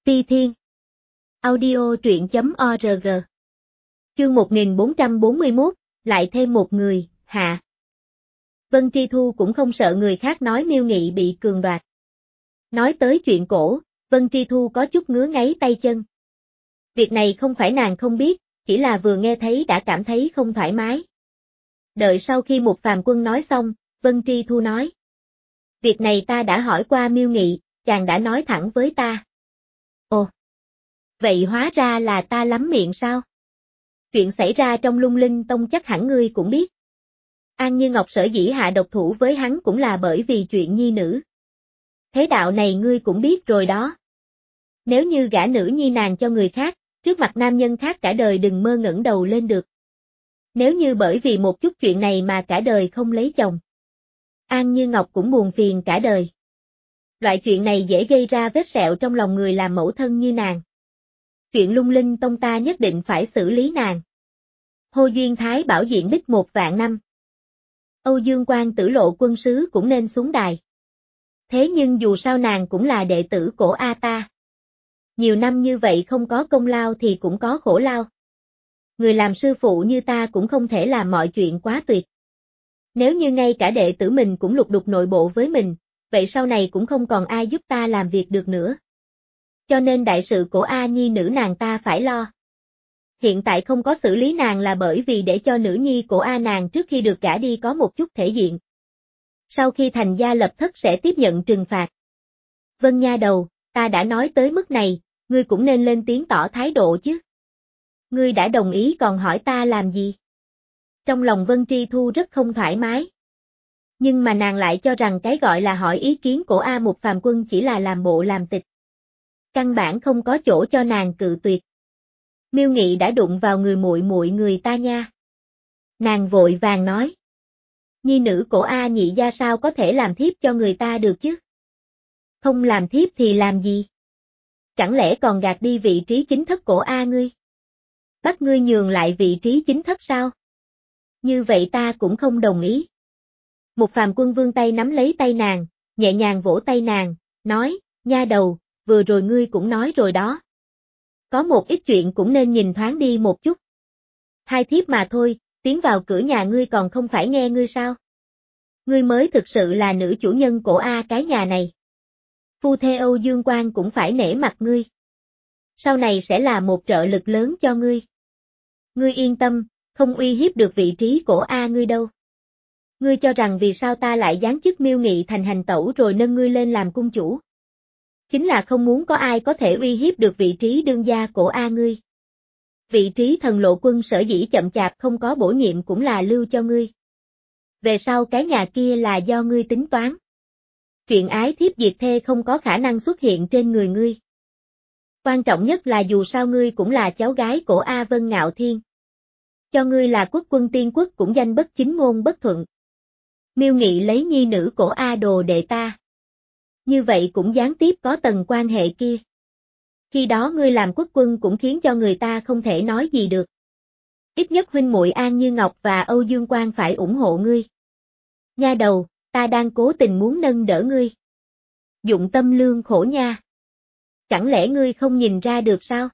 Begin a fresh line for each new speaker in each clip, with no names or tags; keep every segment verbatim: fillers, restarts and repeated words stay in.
Ti Thiên. Audio truyện chấm org. Chương một nghìn bốn trăm bốn mươi mốt, lại thêm một người, hạ. Vân Tri Thu cũng không sợ người khác nói Miêu Nghị bị cường đoạt. Nói tới chuyện cổ, Vân Tri Thu có chút ngứa ngáy tay chân. Việc này không phải nàng không biết, chỉ là vừa nghe thấy đã cảm thấy không thoải mái. Đợi sau khi một phàm quân nói xong, Vân Tri Thu nói. Việc này ta đã hỏi qua Miêu Nghị, chàng đã nói thẳng với ta. Ồ! Vậy hóa ra là ta lắm miệng sao? Chuyện xảy ra trong Lung Linh Tông chắc hẳn ngươi cũng biết. An Như Ngọc sở dĩ hạ độc thủ với hắn cũng là bởi vì chuyện nhi nữ. Thế đạo này ngươi cũng biết rồi đó. Nếu như gả nữ nhi nàng cho người khác, trước mặt nam nhân khác cả đời đừng mơ ngẩng đầu lên được. Nếu như bởi vì một chút chuyện này mà cả đời không lấy chồng, An Như Ngọc cũng buồn phiền cả đời. Loại chuyện này dễ gây ra vết sẹo trong lòng người làm mẫu thân như nàng. Chuyện Lung Linh Tông ta nhất định phải xử lý nàng. Hồ Duyên Thái bảo diện bích một vạn năm. Âu Dương Quang Tử Lộ quân sứ cũng nên xuống đài. Thế nhưng dù sao nàng cũng là đệ tử cổ A ta. Nhiều năm như vậy không có công lao thì cũng có khổ lao. Người làm sư phụ như ta cũng không thể làm mọi chuyện quá tuyệt. Nếu như ngay cả đệ tử mình cũng lục đục nội bộ với mình, vậy sau này cũng không còn ai giúp ta làm việc được nữa. Cho nên đại sự cổ A nhi nữ nàng ta phải lo. Hiện tại không có xử lý nàng là bởi vì để cho nữ nhi cổ A nàng trước khi được gả đi có một chút thể diện. Sau khi thành gia lập thất sẽ tiếp nhận trừng phạt. Vân nha đầu, ta đã nói tới mức này, ngươi cũng nên lên tiếng tỏ thái độ chứ. Ngươi đã đồng ý còn hỏi ta làm gì? Trong lòng Vân Tri Thu rất không thoải mái. Nhưng mà nàng lại cho rằng cái gọi là hỏi ý kiến cổ A một phàm quân chỉ là làm bộ làm tịch. Căn bản không có chỗ cho nàng cự tuyệt. Miêu Nghị đã đụng vào người muội muội người ta nha. Nàng vội vàng nói. Nhi nữ cổ A nhị gia sao có thể làm thiếp cho người ta được chứ? Không làm thiếp thì làm gì? Chẳng lẽ còn gạt đi vị trí chính thất cổ A ngươi? Bắt ngươi nhường lại vị trí chính thất sao? Như vậy ta cũng không đồng ý. Một phàm quân vươn tay nắm lấy tay nàng, nhẹ nhàng vỗ tay nàng, nói, nha đầu, vừa rồi ngươi cũng nói rồi đó. Có một ít chuyện cũng nên nhìn thoáng đi một chút. Hai thiếp mà thôi, tiến vào cửa nhà ngươi còn không phải nghe ngươi sao? Ngươi mới thực sự là nữ chủ nhân cổ A cái nhà này. Phu thê Âu Dương Quang cũng phải nể mặt ngươi. Sau này sẽ là một trợ lực lớn cho ngươi. Ngươi yên tâm, không uy hiếp được vị trí cổ A ngươi đâu. Ngươi cho rằng vì sao ta lại giáng chức Miêu Nghị thành hành tẩu rồi nâng ngươi lên làm cung chủ? Chính là không muốn có ai có thể uy hiếp được vị trí đương gia cổ A ngươi. Vị trí thần lộ quân sở dĩ chậm chạp không có bổ nhiệm cũng là lưu cho ngươi. Về sau cái nhà kia là do ngươi tính toán. Chuyện ái thiếp diệt thê không có khả năng xuất hiện trên người ngươi. Quan trọng nhất là dù sao ngươi cũng là cháu gái cổ A Vân Ngạo Thiên. Cho ngươi là quốc quân tiên quốc cũng danh bất chính ngôn bất thuận. Miêu Nghị lấy nhi nữ cổ A đồ đệ ta. Như vậy cũng gián tiếp có tầng quan hệ kia. Khi đó ngươi làm quốc quân cũng khiến cho người ta không thể nói gì được. Ít nhất huynh muội An Như Ngọc và Âu Dương Quang phải ủng hộ ngươi. Nha đầu, ta đang cố tình muốn nâng đỡ ngươi. Dụng tâm lương khổ nha. Chẳng lẽ ngươi không nhìn ra được sao?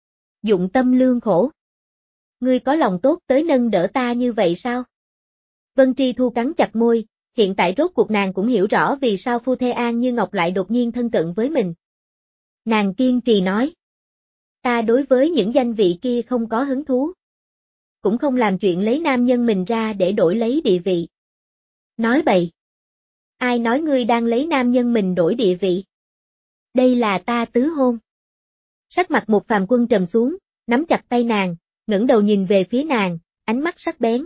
Dụng tâm lương khổ. Ngươi có lòng tốt tới nâng đỡ ta như vậy sao? Vân Tri Thu cắn chặt môi, hiện tại rốt cuộc nàng cũng hiểu rõ vì sao phu thê An Như Ngọc lại đột nhiên thân cận với mình. Nàng kiên trì nói. Ta đối với những danh vị kia không có hứng thú. Cũng không làm chuyện lấy nam nhân mình ra để đổi lấy địa vị. Nói bậy. Ai nói ngươi đang lấy nam nhân mình đổi địa vị? Đây là ta tứ hôn. Sắc mặt một phàm quân trầm xuống, nắm chặt tay nàng, ngẩng đầu nhìn về phía nàng, ánh mắt sắc bén.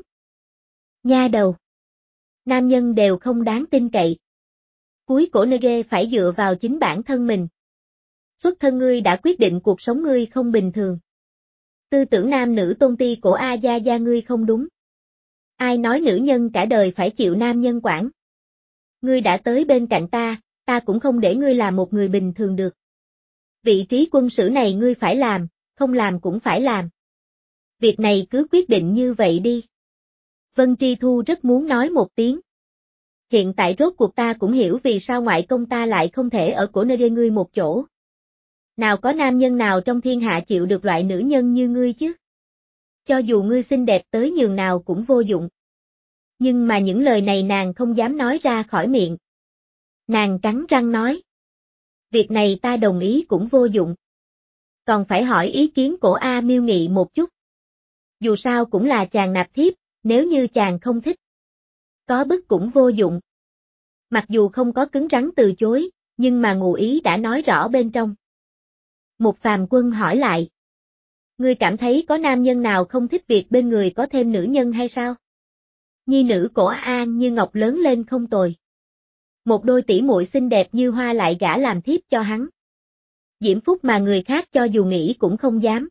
Nha đầu. Nam nhân đều không đáng tin cậy. Cuối cổ nê phải dựa vào chính bản thân mình. Xuất thân ngươi đã quyết định cuộc sống ngươi không bình thường. Tư tưởng nam nữ tôn ti của A gia gia ngươi không đúng. Ai nói nữ nhân cả đời phải chịu nam nhân quản. Ngươi đã tới bên cạnh ta, ta cũng không để ngươi làm một người bình thường được. Vị trí quân sử này ngươi phải làm, không làm cũng phải làm. Việc này cứ quyết định như vậy đi. Vân Tri Thu rất muốn nói một tiếng. Hiện tại rốt cuộc ta cũng hiểu vì sao ngoại công ta lại không thể ở cổ nơi ngươi một chỗ. Nào có nam nhân nào trong thiên hạ chịu được loại nữ nhân như ngươi chứ? Cho dù ngươi xinh đẹp tới nhường nào cũng vô dụng. Nhưng mà những lời này nàng không dám nói ra khỏi miệng. Nàng cắn răng nói. Việc này ta đồng ý cũng vô dụng. Còn phải hỏi ý kiến của A Miêu Nghị một chút. Dù sao cũng là chàng nạp thiếp, nếu như chàng không thích. Có bức cũng vô dụng. Mặc dù không có cứng rắn từ chối, nhưng mà ngụ ý đã nói rõ bên trong. Một phàm quân hỏi lại. Ngươi cảm thấy có nam nhân nào không thích việc bên người có thêm nữ nhân hay sao? Nhi nữ của An Như Ngọc lớn lên không tồi. Một đôi tỷ muội xinh đẹp như hoa lại gả làm thiếp cho hắn. Diễm phúc mà người khác cho dù nghĩ cũng không dám.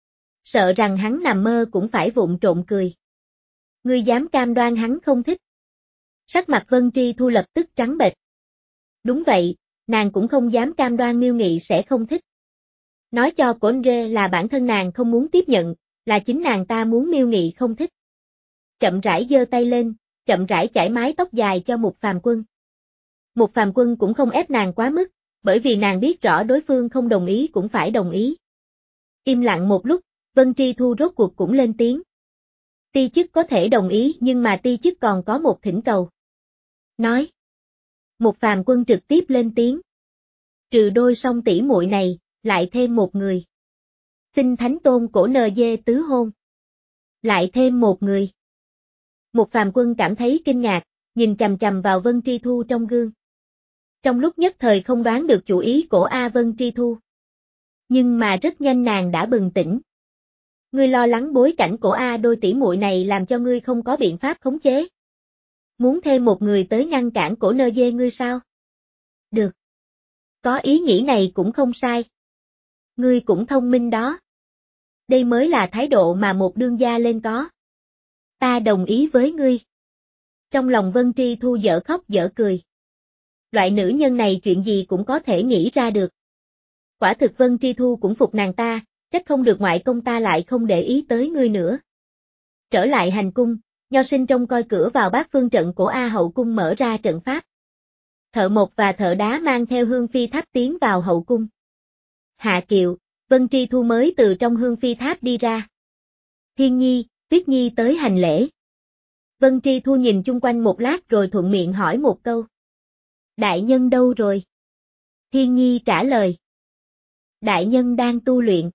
Sợ rằng hắn nằm mơ cũng phải vụng trộm cười. Ngươi dám cam đoan hắn không thích. Sắc mặt Vân Tri Thu lập tức trắng bệch. Đúng vậy, nàng cũng không dám cam đoan Miêu Nghị sẽ không thích. Nói cho Cổn Rê là bản thân nàng không muốn tiếp nhận, là chính nàng ta muốn Miêu Nghị không thích. Chậm rãi giơ tay lên, chậm rãi chải mái tóc dài cho Mục Phàm Quân. Mục Phàm Quân cũng không ép nàng quá mức, bởi vì nàng biết rõ đối phương không đồng ý cũng phải đồng ý. Im lặng một lúc, Vân Tri Thu rốt cuộc cũng lên tiếng. Ti chức có thể đồng ý nhưng mà ti chức còn có một thỉnh cầu. Nói. Mục Phàm Quân trực tiếp lên tiếng. Trừ đôi song tỷ muội này, lại thêm một người. Xin Thánh Tôn Cổ Nờ Dê tứ hôn. Lại thêm một người. Mục Phàm Quân cảm thấy kinh ngạc, nhìn chằm chằm vào Vân Tri Thu trong gương. Trong lúc nhất thời không đoán được chủ ý của A Vân Tri Thu. Nhưng mà rất nhanh nàng đã bừng tỉnh. Ngươi lo lắng bối cảnh của A đôi tỷ muội này làm cho ngươi không có biện pháp khống chế. Muốn thêm một người tới ngăn cản Cổ Nơ Dê ngươi sao? Được. Có ý nghĩ này cũng không sai. Ngươi cũng thông minh đó. Đây mới là thái độ mà một đương gia lên có. Ta đồng ý với ngươi. Trong lòng Vân Tri Thu dở khóc dở cười. Loại nữ nhân này chuyện gì cũng có thể nghĩ ra được. Quả thực Vân Tri Thu cũng phục nàng ta, trách không được ngoại công ta lại không để ý tới ngươi nữa. Trở lại hành cung, Nho Sinh trông coi cửa vào bát phương trận của A Hậu cung mở ra trận pháp. Thợ mộc và thợ đá mang theo hương phi tháp tiến vào hậu cung. Hạ Kiều, Vân Tri Thu mới từ trong hương phi tháp đi ra. Thiên Nhi, Tuyết Nhi tới hành lễ. Vân Tri Thu nhìn chung quanh một lát rồi thuận miệng hỏi một câu. Đại nhân đâu rồi? Thiên Nhi trả lời. Đại nhân đang tu luyện.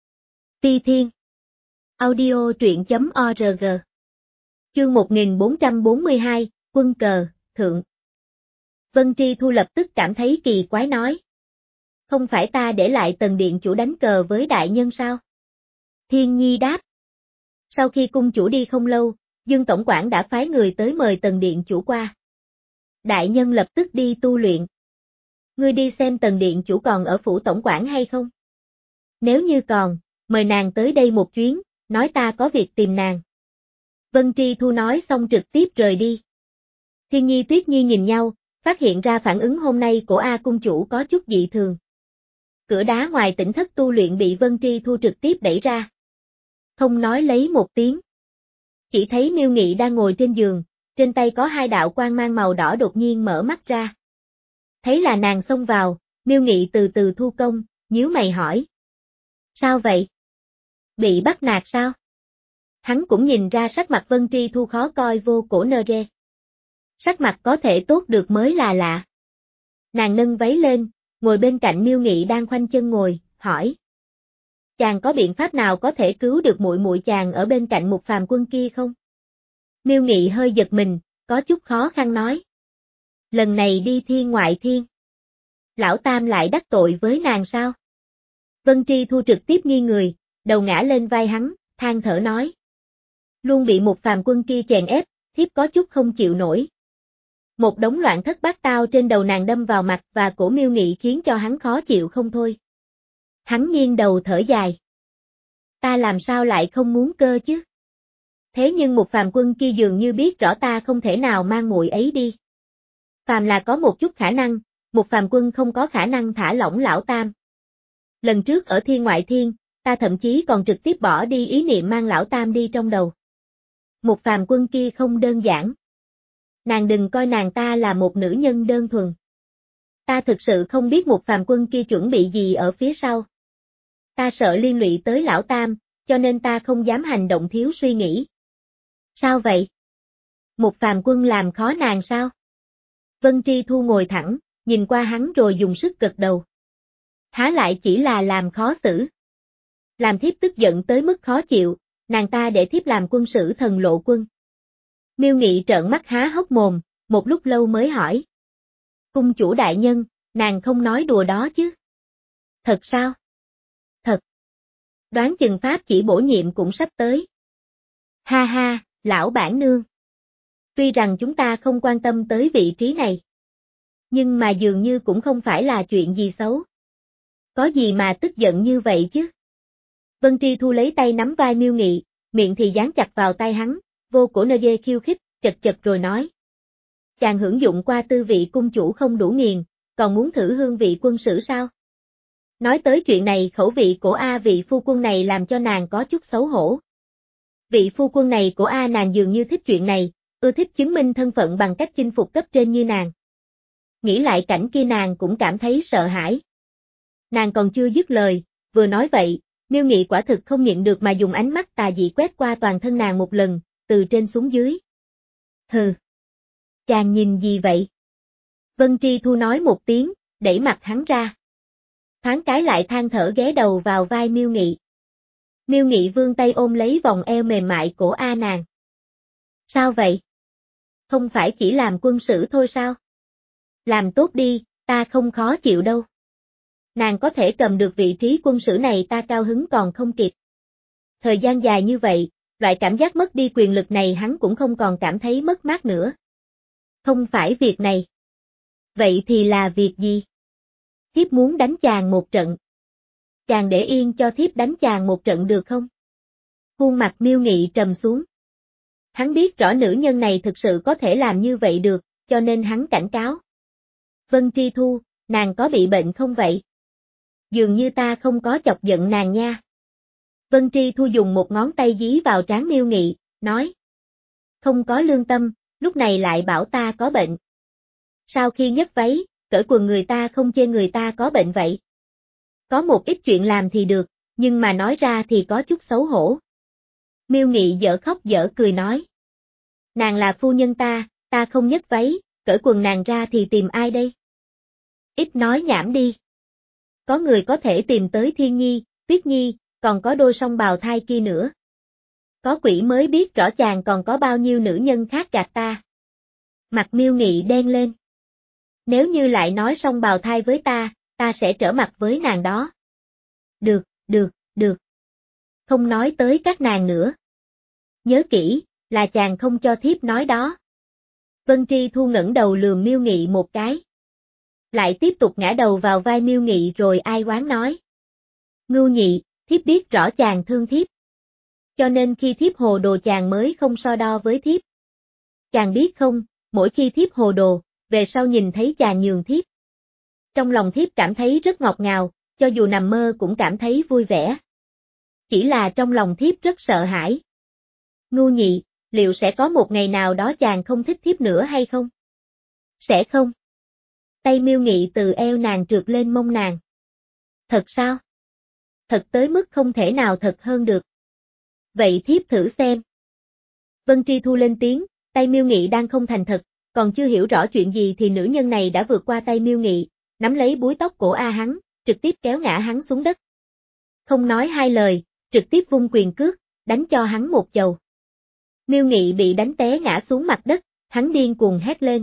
Phi Thiên. Audio truyện chấm org. Chương một nghìn bốn trăm bốn mươi hai, Quân cờ, thượng. Vân Tri Thu lập tức cảm thấy kỳ quái nói. Không phải ta để lại Tần điện chủ đánh cờ với đại nhân sao? Thiên Nhi đáp. Sau khi cung chủ đi không lâu, Dương tổng quản đã phái người tới mời Tần điện chủ qua. Đại nhân lập tức đi tu luyện. Ngươi đi xem Tần điện chủ còn ở phủ tổng quản hay không? Nếu như còn, mời nàng tới đây một chuyến, nói ta có việc tìm nàng. Vân Tri Thu nói xong trực tiếp rời đi. Thiên Nhi Tuyết Nhi nhìn nhau, phát hiện ra phản ứng hôm nay của A cung chủ có chút dị thường. Cửa đá ngoài tỉnh thất tu luyện bị Vân Tri Thu trực tiếp đẩy ra. Không nói lấy một tiếng. Chỉ thấy Miêu Nghị đang ngồi trên giường, trên tay có hai đạo quang mang màu đỏ đột nhiên mở mắt ra. Thấy là nàng xông vào, Miêu Nghị từ từ thu công, nhíu mày hỏi. Sao vậy? Bị bắt nạt sao? Hắn cũng nhìn ra sắc mặt Vân Tri Thu khó coi vô cổ nơ rê. Sắc mặt có thể tốt được mới là lạ. Nàng nâng váy lên, ngồi bên cạnh Miêu Nghị đang khoanh chân ngồi, hỏi. Chàng có biện pháp nào có thể cứu được muội muội chàng ở bên cạnh Mục Phàm Quân kia không? Miêu Nghị hơi giật mình, có chút khó khăn nói. Lần này đi thiên ngoại thiên. Lão Tam lại đắc tội với nàng sao? Vân Tri Thu trực tiếp nghiêng người, đầu ngã lên vai hắn, than thở nói. Luôn bị Mục Phàm Quân kia chèn ép, thiếp có chút không chịu nổi. Một đống loạn thất bát tao trên đầu nàng đâm vào mặt và cổ Miêu Nghị khiến cho hắn khó chịu không thôi. Hắn nghiêng đầu thở dài. Ta làm sao lại không muốn cơ chứ? Thế nhưng Mục Phàm Quân kia dường như biết rõ ta không thể nào mang muội ấy đi. Phàm là có một chút khả năng, Mục Phàm Quân không có khả năng thả lỏng lão Tam. Lần trước ở thiên ngoại thiên, ta thậm chí còn trực tiếp bỏ đi ý niệm mang lão Tam đi trong đầu. Mục Phàm Quân kia không đơn giản. Nàng đừng coi nàng ta là một nữ nhân đơn thuần. Ta thực sự không biết một phàm quân kia chuẩn bị gì ở phía sau. Ta sợ liên lụy tới lão tam, cho nên ta không dám hành động thiếu suy nghĩ. Sao vậy? Một phàm quân làm khó nàng sao? Vân Tri Thu ngồi thẳng, nhìn qua hắn rồi dùng sức gật đầu. Há lại chỉ là làm khó xử. Làm thiếp tức giận tới mức khó chịu, nàng ta để thiếp làm quân sử thần lộ quân. Miêu Nghị trợn mắt há hốc mồm, một lúc lâu mới hỏi. Cung chủ đại nhân, nàng không nói đùa đó chứ? Thật sao? Thật. Đoán chừng pháp chỉ bổ nhiệm cũng sắp tới. Ha ha, lão bản nương. Tuy rằng chúng ta không quan tâm tới vị trí này. Nhưng mà dường như cũng không phải là chuyện gì xấu. Có gì mà tức giận như vậy chứ? Vân Tri Thu lấy tay nắm vai Miêu Nghị, miệng thì dán chặt vào tay hắn, vô cổ nơ dê khiêu khích, chật chật rồi nói. Chàng hưởng dụng qua tư vị cung chủ không đủ nghiền, còn muốn thử hương vị quân sử sao? Nói tới chuyện này khẩu vị của A vị phu quân này làm cho nàng có chút xấu hổ. Vị phu quân này của A nàng dường như thích chuyện này, ưa thích chứng minh thân phận bằng cách chinh phục cấp trên như nàng. Nghĩ lại cảnh kia nàng cũng cảm thấy sợ hãi. Nàng còn chưa dứt lời, vừa nói vậy, Miêu Nghị quả thực không nhịn được mà dùng ánh mắt tà dị quét qua toàn thân nàng một lần, từ trên xuống dưới. Hừ. Chàng nhìn gì vậy? Vân Tri Thu nói một tiếng, đẩy mặt hắn ra. Thoáng cái lại than thở ghé đầu vào vai Miêu Nghị. Miêu Nghị vươn tay ôm lấy vòng eo mềm mại của A nàng. Sao vậy? Không phải chỉ làm quân sử thôi sao? Làm tốt đi, ta không khó chịu đâu. Nàng có thể cầm được vị trí quân sử này ta cao hứng còn không kịp. Thời gian dài như vậy, loại cảm giác mất đi quyền lực này hắn cũng không còn cảm thấy mất mát nữa. Không phải việc này. Vậy thì là việc gì? Thiếp muốn đánh chàng một trận. Chàng để yên cho thiếp đánh chàng một trận được không? Khuôn mặt Miêu Nghị trầm xuống. Hắn biết rõ nữ nhân này thực sự có thể làm như vậy được, cho nên hắn cảnh cáo. Vân Tri Thu, nàng có bị bệnh không vậy? Dường như ta không có chọc giận nàng nha. Vân Tri Thu dùng một ngón tay dí vào trán Miêu Nghị, nói. Không có lương tâm, lúc này lại bảo ta có bệnh. Sau khi nhấc váy, cởi quần người ta không chê người ta có bệnh vậy. Có một ít chuyện làm thì được, nhưng mà nói ra thì có chút xấu hổ. Miêu Nghị dở khóc dở cười nói. Nàng là phu nhân ta, ta không nhấc váy, cởi quần nàng ra thì tìm ai đây? Ít nói nhảm đi. Có người có thể tìm tới Thiên Nhi, Tuyết Nhi, còn có đôi song bào thai kia nữa. Có quỷ mới biết rõ chàng còn có bao nhiêu nữ nhân khác gạt ta. Mặt Miêu Nghị đen lên. Nếu như lại nói song bào thai với ta, ta sẽ trở mặt với nàng đó. Được, được, được. Không nói tới các nàng nữa. Nhớ kỹ, là chàng không cho thiếp nói đó. Vân Tri Thu ngẩng đầu lườm Miêu Nghị một cái. Lại tiếp tục ngã đầu vào vai Miêu Nghị rồi ai oán nói. Ngưu Nhị, thiếp biết rõ chàng thương thiếp. Cho nên khi thiếp hồ đồ chàng mới không so đo với thiếp. Chàng biết không, mỗi khi thiếp hồ đồ, về sau nhìn thấy chàng nhường thiếp. Trong lòng thiếp cảm thấy rất ngọt ngào, cho dù nằm mơ cũng cảm thấy vui vẻ. Chỉ là trong lòng thiếp rất sợ hãi. Ngưu Nhị, liệu sẽ có một ngày nào đó chàng không thích thiếp nữa hay không? Sẽ không. Tay Miêu Nghị từ eo nàng trượt lên mông nàng. Thật sao? Thật tới mức không thể nào thật hơn được. Vậy thiếp thử xem. Vân Tri Thu lên tiếng, tay Miêu Nghị đang không thành thật, còn chưa hiểu rõ chuyện gì thì nữ nhân này đã vượt qua tay Miêu Nghị, nắm lấy búi tóc cổ A hắn, trực tiếp kéo ngã hắn xuống đất. Không nói hai lời, trực tiếp vung quyền cước, đánh cho hắn một chầu. Miêu Nghị bị đánh té ngã xuống mặt đất, hắn điên cuồng hét lên.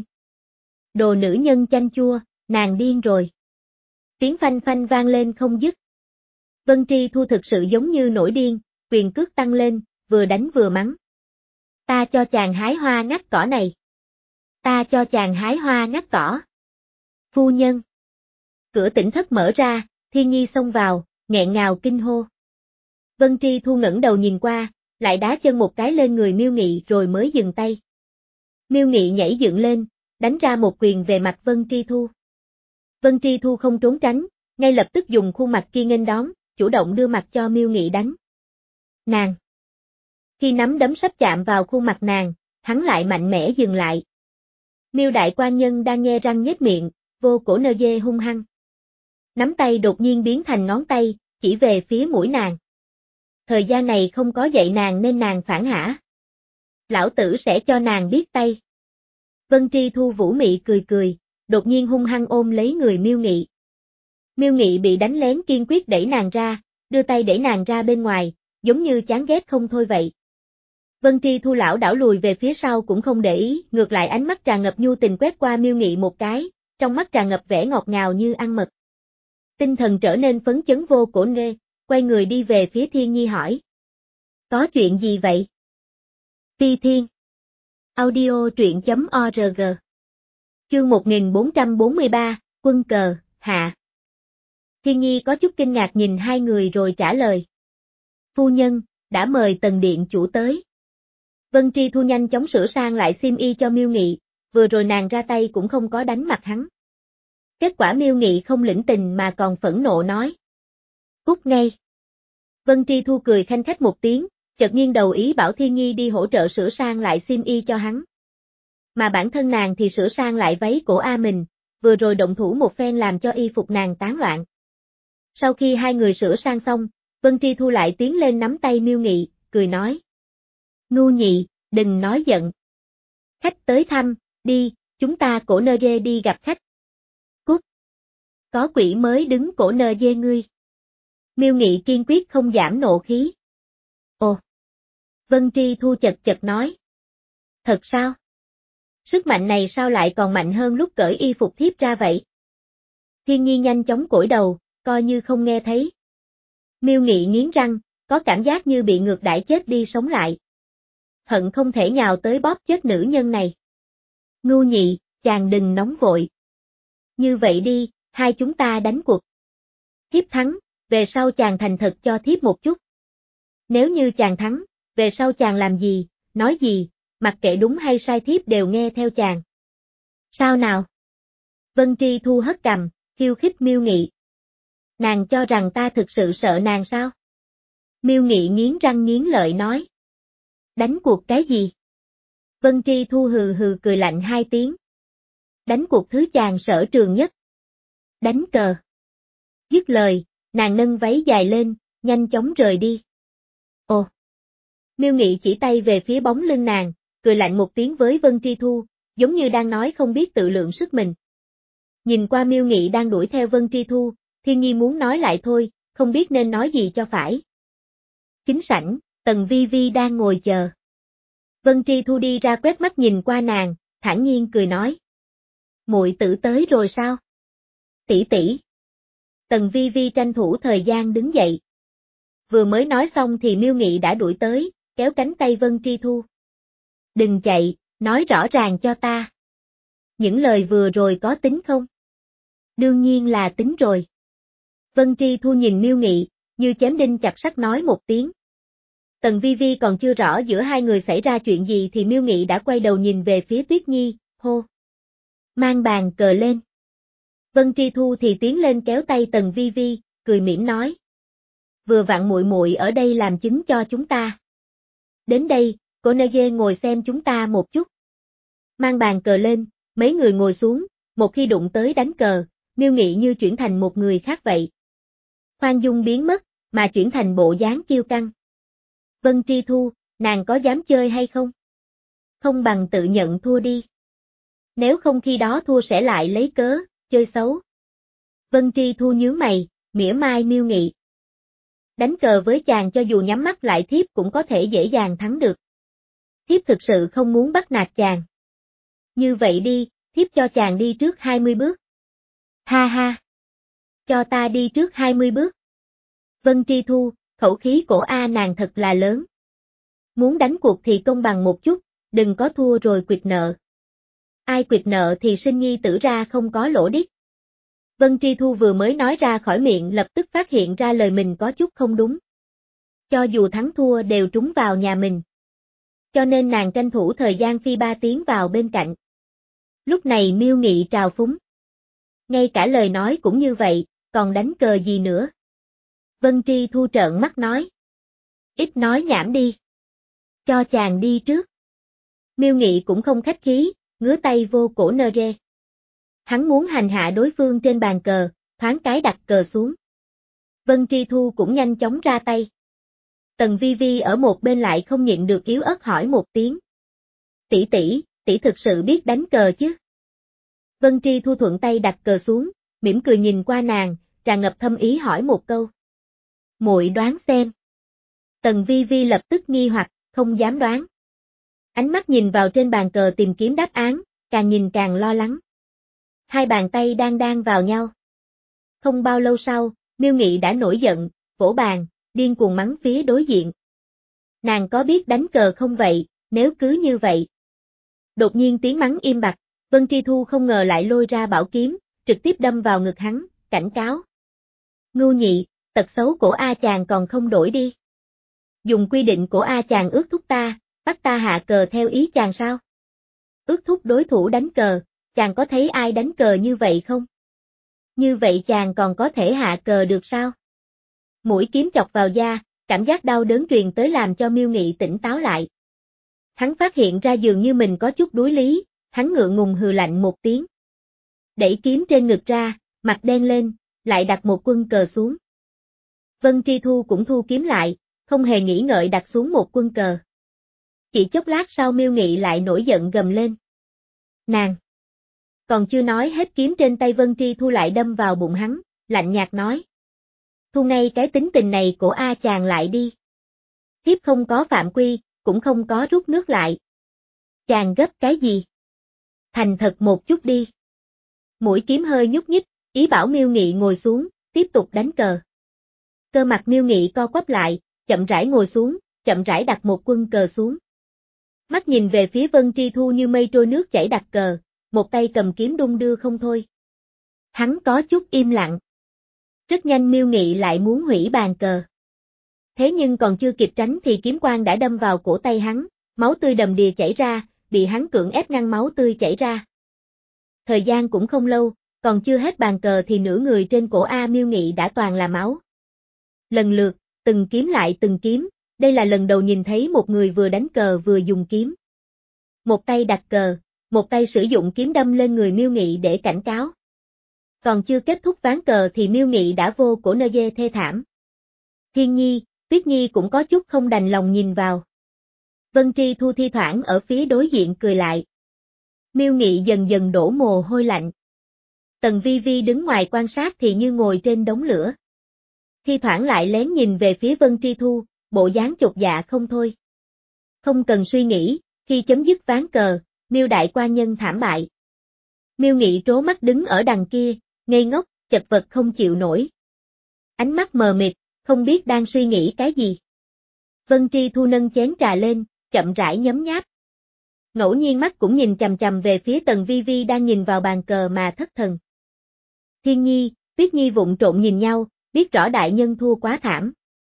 Đồ nữ nhân chanh chua, nàng điên rồi. Tiếng phanh phanh vang lên không dứt. Vân Tri Thu thực sự giống như nổi điên, quyền cước tăng lên, vừa đánh vừa mắng. Ta cho chàng hái hoa ngắt cỏ này. Ta cho chàng hái hoa ngắt cỏ. Phu nhân. Cửa tỉnh thất mở ra, Thiên Nhi xông vào, nghẹn ngào kinh hô. Vân Tri Thu ngẩng đầu nhìn qua, lại đá chân một cái lên người Miêu Nghị rồi mới dừng tay. Miêu Nghị nhảy dựng lên, đánh ra một quyền về mặt Vân Tri Thu. Vân Tri Thu không trốn tránh, ngay lập tức dùng khuôn mặt kia nghênh đón, chủ động đưa mặt cho Miêu Nghị đánh. Nàng. Khi nắm đấm sắp chạm vào khuôn mặt nàng, hắn lại mạnh mẽ dừng lại. Miêu đại quan nhân đang nhe răng nhếch miệng, vô cổ nơ dê hung hăng. Nắm tay đột nhiên biến thành ngón tay, chỉ về phía mũi nàng. Thời gian này không có dạy nàng nên nàng phản hả. Lão tử sẽ cho nàng biết tay. Vân Tri Thu vũ mị cười cười, đột nhiên hung hăng ôm lấy người Miêu Nghị. Miêu Nghị bị đánh lén kiên quyết đẩy nàng ra, đưa tay đẩy nàng ra bên ngoài, giống như chán ghét không thôi vậy. Vân Tri Thu lão đảo lùi về phía sau cũng không để ý, ngược lại ánh mắt tràn ngập nhu tình quét qua Miêu Nghị một cái, trong mắt tràn ngập vẻ ngọt ngào như ăn mật. Tinh thần trở nên phấn chấn vô cổ nê, quay người đi về phía Thiên Nhi hỏi. Có chuyện gì vậy? Phi Thiên. Audio truyện chấm org. Chương một nghìn bốn trăm bốn mươi ba, quân cờ, hạ. Thiên Nhi có chút kinh ngạc nhìn hai người rồi trả lời. Phu nhân, đã mời Tần Điện chủ tới. Vân Tri Thu nhanh chóng sửa sang lại xiêm y cho Miêu Nghị, vừa rồi nàng ra tay cũng không có đánh mặt hắn. Kết quả Miêu Nghị không lĩnh tình mà còn phẫn nộ nói. Cút ngay. Vân Tri Thu cười khanh khách một tiếng, chợt nghiêng đầu ý bảo Thiên Nhi đi hỗ trợ sửa sang lại xiêm y cho hắn. Mà bản thân nàng thì sửa sang lại váy cổ A mình, vừa rồi động thủ một phen làm cho y phục nàng tán loạn. Sau khi hai người sửa sang xong, Vân Tri Thu lại tiến lên nắm tay Miêu Nghị, cười nói. Ngu nhị, đừng nói giận. Khách tới thăm, đi, chúng ta cổ nơ dê đi gặp khách. Cút. Có quỷ mới đứng cổ nơ dê ngươi. Miêu Nghị kiên quyết không giảm nộ khí. Ồ. Vân Tri Thu chật chật nói. Thật sao? Sức mạnh này sao lại còn mạnh hơn lúc cởi y phục thiếp ra vậy? Thiên Nhi nhanh chóng cỗi đầu, coi như không nghe thấy. Miêu Nghị nghiến răng, có cảm giác như bị ngược đãi chết đi sống lại. Hận không thể nhào tới bóp chết nữ nhân này. Ngu nhị, chàng đừng nóng vội. Như vậy đi, hai chúng ta đánh cuộc. Thiếp thắng, về sau chàng thành thật cho thiếp một chút. Nếu như chàng thắng, về sau chàng làm gì, nói gì, mặc kệ đúng hay sai thiếp đều nghe theo chàng. Sao nào? Vân Tri Thu hất cằm, khiêu khích Miêu Nghị. Nàng cho rằng ta thực sự sợ nàng sao? Miêu Nghị nghiến răng nghiến lợi nói. Đánh cuộc cái gì? Vân Tri Thu hừ hừ cười lạnh hai tiếng. Đánh cuộc thứ chàng sở trường nhất. Đánh cờ. Dứt lời, nàng nâng váy dài lên, nhanh chóng rời đi. Ồ! Miêu Nghị chỉ tay về phía bóng lưng nàng, cười lạnh một tiếng với Vân Tri Thu, giống như đang nói không biết tự lượng sức mình. Nhìn qua Miêu Nghị đang đuổi theo Vân Tri Thu, Thiên Nhi muốn nói lại thôi, không biết nên nói gì cho phải. Chính sảnh, Tần Vi Vi đang ngồi chờ. Vân Tri Thu đi ra quét mắt nhìn qua nàng, thản nhiên cười nói. Muội tử tới rồi sao? Tỷ tỷ. Tần Vi Vi tranh thủ thời gian đứng dậy. Vừa mới nói xong thì Miêu Nghị đã đuổi tới, kéo cánh tay Vân Tri Thu. Đừng chạy, nói rõ ràng cho ta. Những lời vừa rồi có tính không? Đương nhiên là tính rồi. Vân Tri Thu nhìn Miêu Nghị, như chém đinh chặt sắt nói một tiếng. Tần Vi Vi còn chưa rõ giữa hai người xảy ra chuyện gì thì Miêu Nghị đã quay đầu nhìn về phía Tuyết Nhi, hô. Mang bàn cờ lên. Vân Tri Thu thì tiến lên kéo tay Tần Vi Vi, cười mỉm nói. Vừa vặn muội muội ở đây làm chứng cho chúng ta. Đến đây, cô Nege ngồi xem chúng ta một chút. Mang bàn cờ lên, mấy người ngồi xuống, một khi đụng tới đánh cờ, Miêu Nghị như chuyển thành một người khác vậy. Khoan dung biến mất, mà chuyển thành bộ dáng kiêu căng. Vân Tri Thu, nàng có dám chơi hay không? Không bằng tự nhận thua đi. Nếu không khi đó thua sẽ lại lấy cớ, chơi xấu. Vân Tri Thu nhướng mày, mỉa mai Miêu Nghị. Đánh cờ với chàng cho dù nhắm mắt lại thiếp cũng có thể dễ dàng thắng được. Thiếp thực sự không muốn bắt nạt chàng. Như vậy đi, thiếp cho chàng đi trước hai mươi bước. Ha ha. Cho ta đi trước hai mươi bước. Vân Tri Thu, khẩu khí cổ A nàng thật là lớn. Muốn đánh cuộc thì công bằng một chút, đừng có thua rồi quỵt nợ. Ai quỵt nợ thì sinh nhi tử ra không có lỗ điếc. Vân Tri Thu vừa mới nói ra khỏi miệng lập tức phát hiện ra lời mình có chút không đúng. Cho dù thắng thua đều trúng vào nhà mình. Cho nên nàng tranh thủ thời gian phi ba tiếng vào bên cạnh. Lúc này Miêu Nghị trào phúng. Ngay cả lời nói cũng như vậy, còn đánh cờ gì nữa? Vân Tri Thu trợn mắt nói. Ít nói nhảm đi. Cho chàng đi trước. Miêu Nghị cũng không khách khí, ngứa tay vô cổ nơ rê. Hắn muốn hành hạ đối phương trên bàn cờ, thoáng cái đặt cờ xuống. Vân Tri Thu cũng nhanh chóng ra tay. Tần Vi Vi ở một bên lại không nhịn được yếu ớt hỏi một tiếng. Tỷ tỷ, tỷ thực sự biết đánh cờ chứ? Vân Tri Thu thuận tay đặt cờ xuống, mỉm cười nhìn qua nàng, tràn ngập thâm ý hỏi một câu. Muội đoán xem. Tần Vi Vi lập tức nghi hoặc, không dám đoán. Ánh mắt nhìn vào trên bàn cờ tìm kiếm đáp án, càng nhìn càng lo lắng. Hai bàn tay đang đan vào nhau. Không bao lâu sau, Miêu Nghị đã nổi giận, vỗ bàn, điên cuồng mắng phía đối diện. Nàng có biết đánh cờ không vậy, nếu cứ như vậy. Đột nhiên tiếng mắng im bặt, Vân Tri Thu không ngờ lại lôi ra bảo kiếm, trực tiếp đâm vào ngực hắn, cảnh cáo. Ngu nhị, tật xấu của A chàng còn không đổi đi. Dùng quy định của A chàng ước thúc ta, bắt ta hạ cờ theo ý chàng sao? Ước thúc đối thủ đánh cờ, chàng có thấy ai đánh cờ như vậy không? Như vậy chàng còn có thể hạ cờ được sao? Mũi kiếm chọc vào da, cảm giác đau đớn truyền tới làm cho Miêu Nghị tỉnh táo lại. Hắn phát hiện ra dường như mình có chút đuối lý, hắn ngượng ngùng hừ lạnh một tiếng. Đẩy kiếm trên ngực ra, mặt đen lên, lại đặt một quân cờ xuống. Vân Tri Thu cũng thu kiếm lại, không hề nghĩ ngợi đặt xuống một quân cờ. Chỉ chốc lát sau Miêu Nghị lại nổi giận gầm lên. Nàng! Còn chưa nói hết kiếm trên tay Vân Tri Thu lại đâm vào bụng hắn, lạnh nhạt nói. Thu ngay cái tính tình này của A chàng lại đi. Thiếp không có phạm quy, cũng không có rút nước lại. Chàng gấp cái gì? Thành thật một chút đi. Mũi kiếm hơi nhúc nhích, ý bảo Miêu Nghị ngồi xuống, tiếp tục đánh cờ. Cơ mặt Miêu Nghị co quắp lại, chậm rãi ngồi xuống, chậm rãi đặt một quân cờ xuống. Mắt nhìn về phía Vân Tri Thu như mây trôi nước chảy đặt cờ, một tay cầm kiếm đung đưa không thôi. Hắn có chút im lặng. Rất nhanh Miêu Nghị lại muốn hủy bàn cờ. Thế nhưng còn chưa kịp tránh thì kiếm quang đã đâm vào cổ tay hắn, máu tươi đầm đìa chảy ra, bị hắn cưỡng ép ngăn máu tươi chảy ra. Thời gian cũng không lâu, còn chưa hết bàn cờ thì nửa người trên cổ A Miêu Nghị đã toàn là máu. Lần lượt, từng kiếm lại từng kiếm, đây là lần đầu nhìn thấy một người vừa đánh cờ vừa dùng kiếm. Một tay đặt cờ, một tay sử dụng kiếm đâm lên người Miêu Nghị để cảnh cáo. Còn chưa kết thúc ván cờ thì Miêu Nghị đã vô cổ nơ dê thê thảm. Thiên Nhi, Tuyết Nhi cũng có chút không đành lòng nhìn vào. Vân Tri Thu thi thoảng ở phía đối diện cười lại. Miêu Nghị dần dần đổ mồ hôi lạnh. Tần Vi Vi đứng ngoài quan sát thì như ngồi trên đống lửa. Thi thoảng lại lén nhìn về phía Vân Tri Thu, bộ dáng chột dạ không thôi. Không cần suy nghĩ, khi chấm dứt ván cờ, Miêu đại quan nhân thảm bại. Miêu Nghị trố mắt đứng ở đằng kia, ngây ngốc, chật vật không chịu nổi. Ánh mắt mờ mịt, không biết đang suy nghĩ cái gì. Vân Tri Thu nâng chén trà lên, chậm rãi nhấm nháp. Ngẫu nhiên mắt cũng nhìn chằm chằm về phía Tần Vi Vi đang nhìn vào bàn cờ mà thất thần. Thiên Nhi, Tuyết Nhi vụng trộn nhìn nhau, biết rõ đại nhân thua quá thảm.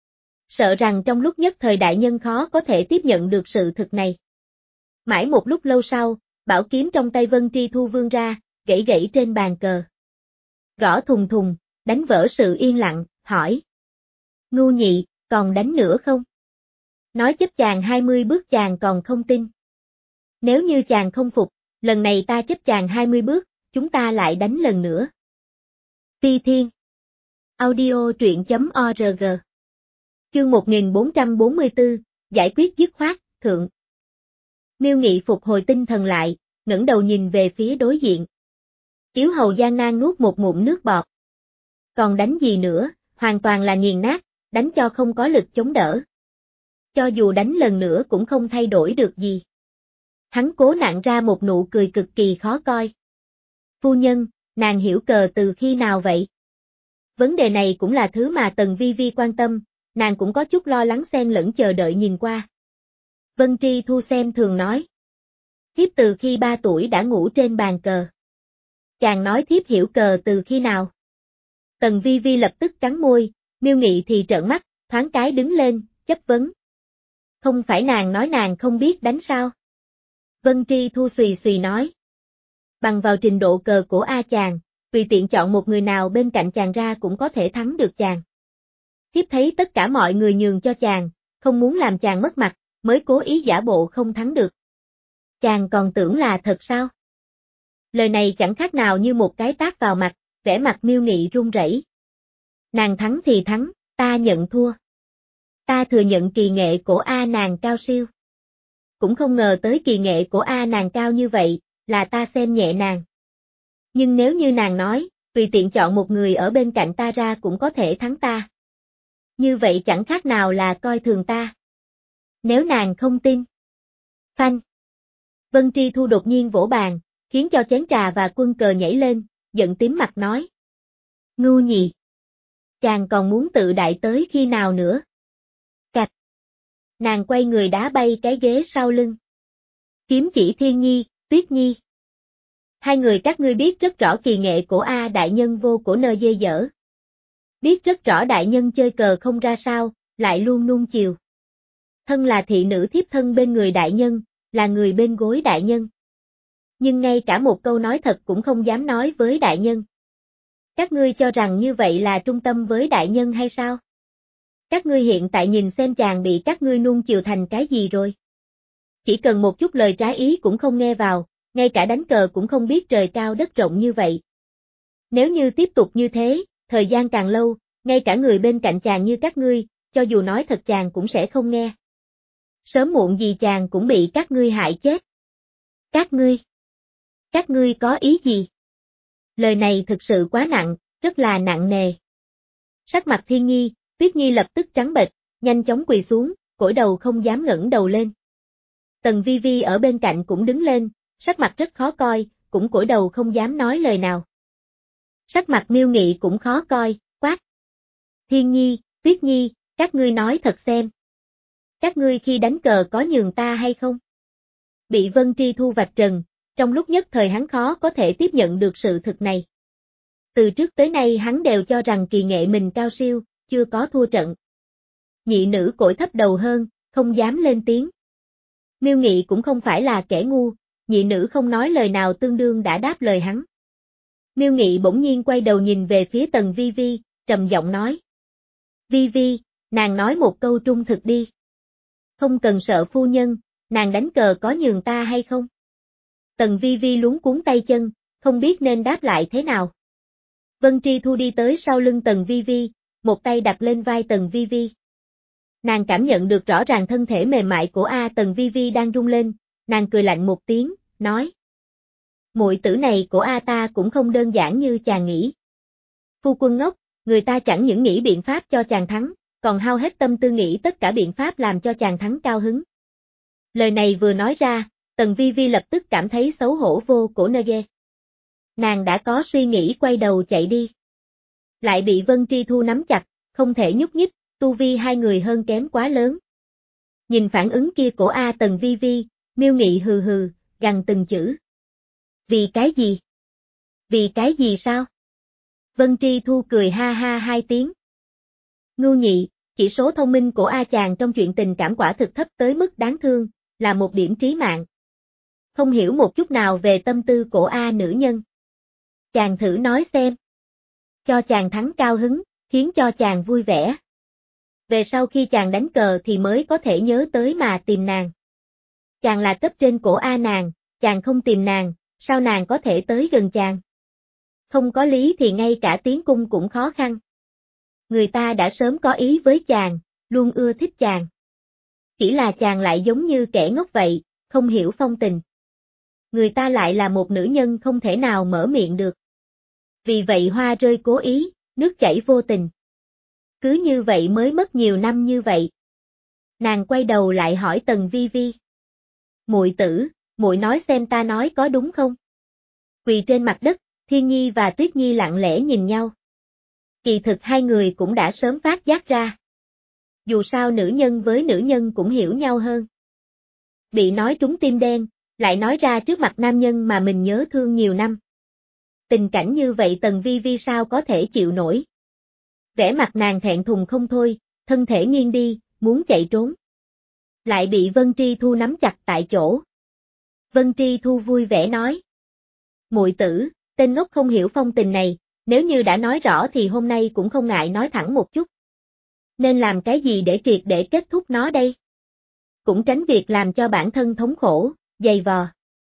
Sợ rằng trong lúc nhất thời đại nhân khó có thể tiếp nhận được sự thực này. Mãi một lúc lâu sau, bảo kiếm trong tay Vân Tri Thu vươn ra, gãy gãy trên bàn cờ. Gõ thùng thùng, đánh vỡ sự yên lặng, hỏi. Ngu nhị, còn đánh nữa không? Nói chấp chàng hai mươi bước chàng còn không tin. Nếu như chàng không phục, lần này ta chấp chàng hai mươi bước, chúng ta lại đánh lần nữa. Phi Thiên Audio truyện chấm org Chương một nghìn bốn trăm bốn mươi tư, giải quyết dứt khoát, thượng. Miêu Nghị phục hồi tinh thần lại, ngẩng đầu nhìn về phía đối diện. Yếu hầu gian nan nuốt một ngụm nước bọt. Còn đánh gì nữa, hoàn toàn là nghiền nát, đánh cho không có lực chống đỡ. Cho dù đánh lần nữa cũng không thay đổi được gì. Hắn cố nặn ra một nụ cười cực kỳ khó coi. Phu nhân, nàng hiểu cờ từ khi nào vậy? Vấn đề này cũng là thứ mà Tần Vi Vi quan tâm, nàng cũng có chút lo lắng xen lẫn chờ đợi nhìn qua. Vân Tri Thu xem thường nói. Thiếp từ khi ba tuổi đã ngủ trên bàn cờ. Chàng nói thiếp hiểu cờ từ khi nào? Tần Vi Vi lập tức cắn môi, Miêu Nghị thì trợn mắt, thoáng cái đứng lên, chất vấn. Không phải nàng nói nàng không biết đánh sao? Vân Tri Thu xùy xùy nói. Bằng vào trình độ cờ của A chàng, tùy tiện chọn một người nào bên cạnh chàng ra cũng có thể thắng được chàng. Thiếp thấy tất cả mọi người nhường cho chàng, không muốn làm chàng mất mặt, mới cố ý giả bộ không thắng được. Chàng còn tưởng là thật sao? Lời này chẳng khác nào như một cái tát vào mặt, vẻ mặt Miêu Nghị run rẩy. Nàng thắng thì thắng, ta nhận thua. Ta thừa nhận kỳ nghệ của A nàng cao siêu. Cũng không ngờ tới kỳ nghệ của A nàng cao như vậy, là ta xem nhẹ nàng. Nhưng nếu như nàng nói, tùy tiện chọn một người ở bên cạnh ta ra cũng có thể thắng ta. Như vậy chẳng khác nào là coi thường ta. Nếu nàng không tin. Phanh. Vân Tri Thu đột nhiên vỗ bàn, khiến cho chén trà và quân cờ nhảy lên, giận tím mặt nói. Ngu nhì. Chàng còn muốn tự đại tới khi nào nữa? Cạch. Nàng quay người đá bay cái ghế sau lưng. Kiếm chỉ Thiên Nhi, Tuyết Nhi. Hai người các ngươi biết rất rõ kỳ nghệ của A đại nhân vô của nơ dê dở. Biết rất rõ đại nhân chơi cờ không ra sao, lại luôn nuông chiều. Thân là thị nữ thiếp thân bên người đại nhân, là người bên gối đại nhân. Nhưng ngay cả một câu nói thật cũng không dám nói với đại nhân. Các ngươi cho rằng như vậy là trung tâm với đại nhân hay sao? Các ngươi hiện tại nhìn xem chàng bị các ngươi nuông chiều thành cái gì rồi. Chỉ cần một chút lời trái ý cũng không nghe vào, ngay cả đánh cờ cũng không biết trời cao đất rộng như vậy. Nếu như tiếp tục như thế, thời gian càng lâu, ngay cả người bên cạnh chàng như các ngươi, cho dù nói thật chàng cũng sẽ không nghe. Sớm muộn gì chàng cũng bị các ngươi hại chết. Các ngươi? Các ngươi có ý gì? Lời này thực sự quá nặng, rất là nặng nề. Sắc mặt Thiên Nhi, Tuyết Nhi lập tức trắng bệch, nhanh chóng quỳ xuống, cỗi đầu không dám ngẩng đầu lên. Tần Vi Vi ở bên cạnh cũng đứng lên, sắc mặt rất khó coi, cũng cỗi đầu không dám nói lời nào. Sắc mặt Miêu Nghị cũng khó coi, quát. Thiên Nhi, Tuyết Nhi, các ngươi nói thật xem. Các ngươi khi đánh cờ có nhường ta hay không? Bị Vân Tri Thu vạch trần, trong lúc nhất thời hắn khó có thể tiếp nhận được sự thực này. Từ trước tới nay hắn đều cho rằng kỳ nghệ mình cao siêu, chưa có thua trận. Nhị nữ cỗi thấp đầu hơn, không dám lên tiếng. Miêu Nghị cũng không phải là kẻ ngu, nhị nữ không nói lời nào tương đương đã đáp lời hắn. Miêu Nghị bỗng nhiên quay đầu nhìn về phía Tần Vi Vi, trầm giọng nói. Vi Vi, nàng nói một câu trung thực đi. Không cần sợ phu nhân, nàng đánh cờ có nhường ta hay không? Tần Vi Vi luống cuống tay chân, không biết nên đáp lại thế nào. Vân Tri Thu đi tới sau lưng Tần Vi Vi, một tay đặt lên vai Tần Vi Vi. Nàng cảm nhận được rõ ràng thân thể mềm mại của A Tần Vi Vi đang rung lên, nàng cười lạnh một tiếng, nói. Muội tử này của A ta cũng không đơn giản như chàng nghĩ. Phu quân ngốc, người ta chẳng những nghĩ biện pháp cho chàng thắng, còn hao hết tâm tư nghĩ tất cả biện pháp làm cho chàng thắng cao hứng. Lời này vừa nói ra, Tần Vi Vi lập tức cảm thấy xấu hổ vô cổ nơ ghê. Nàng đã có suy nghĩ quay đầu chạy đi. Lại bị Vân Tri Thu nắm chặt, không thể nhúc nhích, tu vi hai người hơn kém quá lớn. Nhìn phản ứng kia của A Tần Vi Vi, Miêu Nghị hừ hừ, gằn từng chữ. Vì cái gì? Vì cái gì sao? Vân Tri Thu cười ha ha hai tiếng. Ngưu nhị, chỉ số thông minh của A chàng trong chuyện tình cảm quả thực thấp tới mức đáng thương, là một điểm trí mạng. Không hiểu một chút nào về tâm tư của A nữ nhân. Chàng thử nói xem. Cho chàng thắng cao hứng, khiến cho chàng vui vẻ. Về sau khi chàng đánh cờ thì mới có thể nhớ tới mà tìm nàng. Chàng là cấp trên của A nàng, chàng không tìm nàng, sao nàng có thể tới gần chàng? Không có lý thì ngay cả tiến cung cũng khó khăn. Người ta đã sớm có ý với chàng, luôn ưa thích chàng. Chỉ là chàng lại giống như kẻ ngốc vậy, không hiểu phong tình. Người ta lại là một nữ nhân không thể nào mở miệng được. Vì vậy hoa rơi cố ý, nước chảy vô tình. Cứ như vậy mới mất nhiều năm như vậy. Nàng quay đầu lại hỏi Tần Vi Vi. Muội tử, muội nói xem ta nói có đúng không? Quỳ trên mặt đất, Thiên Nhi và Tuyết Nhi lặng lẽ nhìn nhau. Kỳ thực hai người cũng đã sớm phát giác ra. Dù sao nữ nhân với nữ nhân cũng hiểu nhau hơn. Bị nói trúng tim đen, lại nói ra trước mặt nam nhân mà mình nhớ thương nhiều năm. Tình cảnh như vậy Tần Vi Vi sao có thể chịu nổi. Vẻ mặt nàng thẹn thùng không thôi, thân thể nghiêng đi, muốn chạy trốn. Lại bị Vân Tri Thu nắm chặt tại chỗ. Vân Tri Thu vui vẻ nói. Muội tử, tên ngốc không hiểu phong tình này, nếu như đã nói rõ thì hôm nay cũng không ngại nói thẳng một chút. Nên làm cái gì để triệt để kết thúc nó đây? Cũng tránh việc làm cho bản thân thống khổ, dày vò.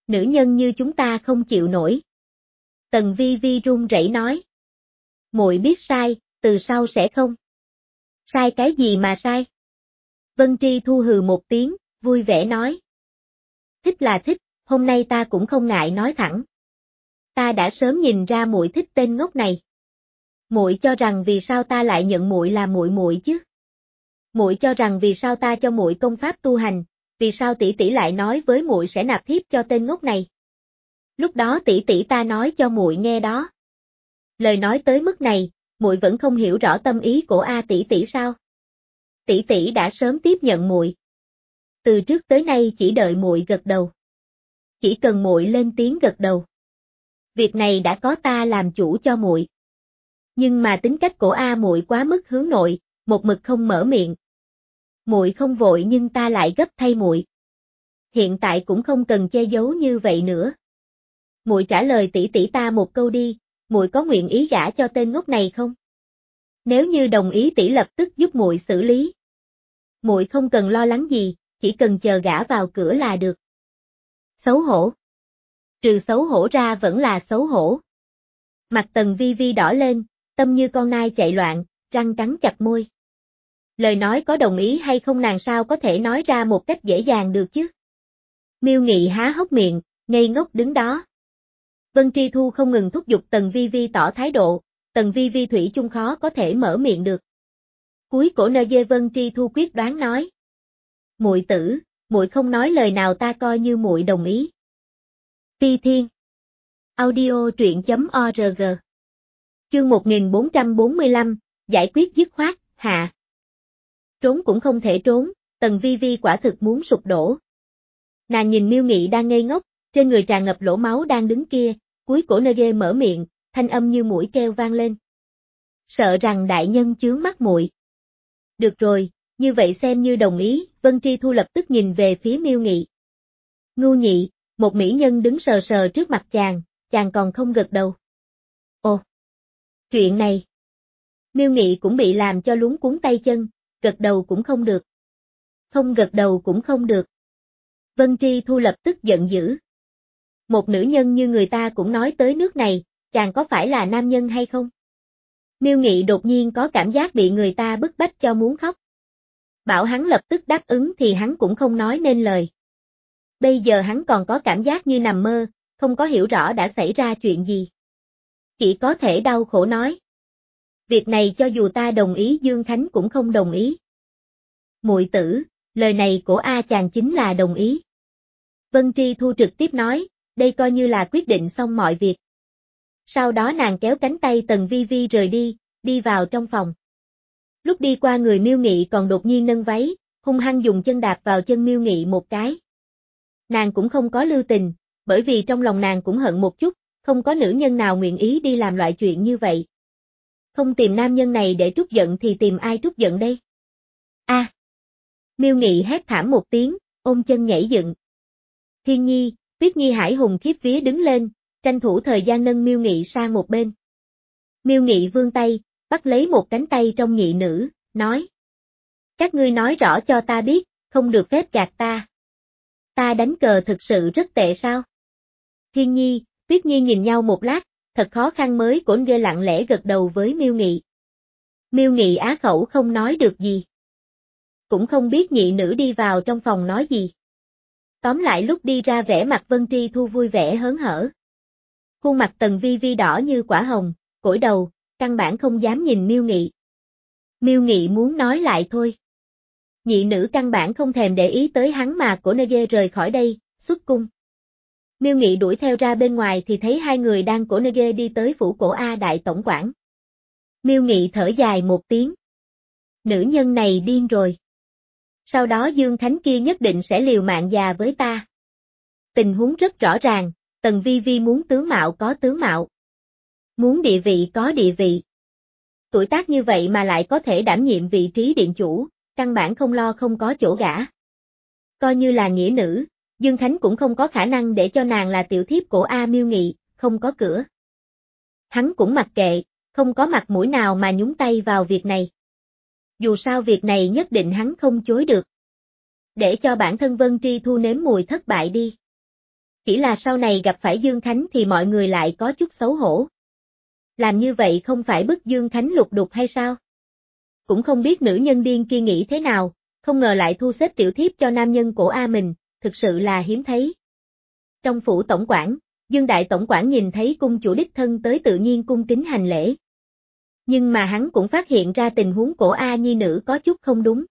Nữ nhân như chúng ta không chịu nổi. Tần Vi Vi run rẩy nói. Muội biết sai, từ sau sẽ không. Sai cái gì mà sai? Vân Tri Thu hừ một tiếng, vui vẻ nói. Thích là thích, hôm nay ta cũng không ngại nói thẳng. Ta đã sớm nhìn ra muội thích tên ngốc này. Muội cho rằng vì sao ta lại nhận muội là muội muội chứ? Muội cho rằng vì sao ta cho muội công pháp tu hành, vì sao tỷ tỷ lại nói với muội sẽ nạp thiếp cho tên ngốc này? Lúc đó tỷ tỷ ta nói cho muội nghe đó. Lời nói tới mức này, muội vẫn không hiểu rõ tâm ý của A tỷ tỷ sao? Tỷ tỷ đã sớm tiếp nhận muội. Từ trước tới nay chỉ đợi muội gật đầu. Chỉ cần muội lên tiếng gật đầu. Việc này đã có ta làm chủ cho muội. Nhưng mà tính cách của A muội quá mức hướng nội, một mực không mở miệng. Muội không vội nhưng ta lại gấp thay muội. Hiện tại cũng không cần che giấu như vậy nữa. Muội trả lời tỷ tỷ ta một câu đi, muội có nguyện ý gả cho tên ngốc này không? Nếu như đồng ý tỷ lập tức giúp muội xử lý. Muội không cần lo lắng gì, chỉ cần chờ gả vào cửa là được. Xấu hổ. Trừ xấu hổ ra vẫn là xấu hổ. Mặt Tần Vi Vi đỏ lên, tâm như con nai chạy loạn, răng cắn chặt môi. Lời nói có đồng ý hay không nàng sao có thể nói ra một cách dễ dàng được chứ? Miêu Nghị há hốc miệng, ngây ngốc đứng đó. Vân Tri Thu không ngừng thúc giục Tần Vi Vi tỏ thái độ, Tần Vi Vi thủy chung khó có thể mở miệng được. Cuối cổ nơ dê Vân Tri Thu quyết đoán nói. Muội tử, muội không nói lời nào ta coi như muội đồng ý. Phi Thiên. Audio truyện chấm org. Chương một nghìn bốn trăm bốn mươi lăm, giải quyết dứt khoát, hạ. Trốn cũng không thể trốn, Tần Vi Vi quả thực muốn sụp đổ. Nàng nhìn Miêu Nghị đang ngây ngốc, trên người tràn ngập lỗ máu đang đứng kia, cuối cổ nơ dê mở miệng, thanh âm như mũi keo vang lên. Sợ rằng đại nhân chướng mắt muội. Được rồi, như vậy xem như đồng ý, Vân Tri Thu lập tức nhìn về phía Miêu Nghị. Ngu nhị, một mỹ nhân đứng sờ sờ trước mặt chàng, chàng còn không gật đầu. Ồ, chuyện này. Miêu Nghị cũng bị làm cho luống cuống tay chân, gật đầu cũng không được. Không gật đầu cũng không được. Vân Tri Thu lập tức giận dữ. Một nữ nhân như người ta cũng nói tới nước này, chàng có phải là nam nhân hay không? Miêu Nghị đột nhiên có cảm giác bị người ta bức bách cho muốn khóc. Bảo hắn lập tức đáp ứng thì hắn cũng không nói nên lời. Bây giờ hắn còn có cảm giác như nằm mơ, không có hiểu rõ đã xảy ra chuyện gì. Chỉ có thể đau khổ nói. Việc này cho dù ta đồng ý Dương Khánh cũng không đồng ý. Muội tử, lời này của A chàng chính là đồng ý. Vân Tri Thu trực tiếp nói, đây coi như là quyết định xong mọi việc. Sau đó nàng kéo cánh tay Tần Vi Vi rời đi, đi vào trong phòng. Lúc đi qua người Miêu Nghị còn đột nhiên nâng váy, hung hăng dùng chân đạp vào chân Miêu Nghị một cái. Nàng cũng không có lưu tình, bởi vì trong lòng nàng cũng hận một chút, không có nữ nhân nào nguyện ý đi làm loại chuyện như vậy. Không tìm nam nhân này để trút giận thì tìm ai trút giận đây? A! À. Miêu Nghị hét thảm một tiếng, ôm chân nhảy dựng. Thiên Nhi, Tuyết Nhi hải hùng khiếp vía đứng lên, tranh thủ thời gian nâng Miêu Nghị sang một bên. Miêu Nghị vươn tay, bắt lấy một cánh tay trong nhị nữ, nói. Các ngươi nói rõ cho ta biết, không được phép gạt ta. Ta đánh cờ thực sự rất tệ sao? Thiên Nhi, Tuyết Nhi nhìn nhau một lát, thật khó khăn mới cổn ghê lặng lẽ gật đầu với Miêu Nghị. Miêu Nghị á khẩu không nói được gì. Cũng không biết nhị nữ đi vào trong phòng nói gì. Tóm lại lúc đi ra vẻ mặt Vân Tri Thu vui vẻ hớn hở. Khuôn mặt Tần Vi Vi đỏ như quả hồng, cỗi đầu, căn bản không dám nhìn Miêu Nghị. Miêu Nghị muốn nói lại thôi. Nhị nữ căn bản không thèm để ý tới hắn mà cổ nơ dê rời khỏi đây, xuất cung. Miêu Nghị đuổi theo ra bên ngoài thì thấy hai người đang cổ nơ dê đi tới phủ cổ A đại tổng quản. Miêu Nghị thở dài một tiếng. Nữ nhân này điên rồi. Sau đó Dương Khánh kia nhất định sẽ liều mạng già với ta. Tình huống rất rõ ràng, Tần Vi Vi muốn tướng mạo có tướng mạo. Muốn địa vị có địa vị. Tuổi tác như vậy mà lại có thể đảm nhiệm vị trí điện chủ, căn bản không lo không có chỗ gả. Coi như là nghĩa nữ, Dương Khánh cũng không có khả năng để cho nàng là tiểu thiếp của A Miêu Nghị, không có cửa. Hắn cũng mặc kệ, không có mặt mũi nào mà nhúng tay vào việc này. Dù sao việc này nhất định hắn không chối được. Để cho bản thân Vân Tri Thu nếm mùi thất bại đi. Chỉ là sau này gặp phải Dương Khánh thì mọi người lại có chút xấu hổ. Làm như vậy không phải bức Dương Khánh lục đục hay sao? Cũng không biết nữ nhân điên kia nghĩ thế nào, không ngờ lại thu xếp tiểu thiếp cho nam nhân của A mình, thực sự là hiếm thấy. Trong phủ tổng quản, Dương Đại tổng quản nhìn thấy cung chủ đích thân tới tự nhiên cung kính hành lễ. Nhưng mà hắn cũng phát hiện ra tình huống của A nhi nữ có chút không đúng.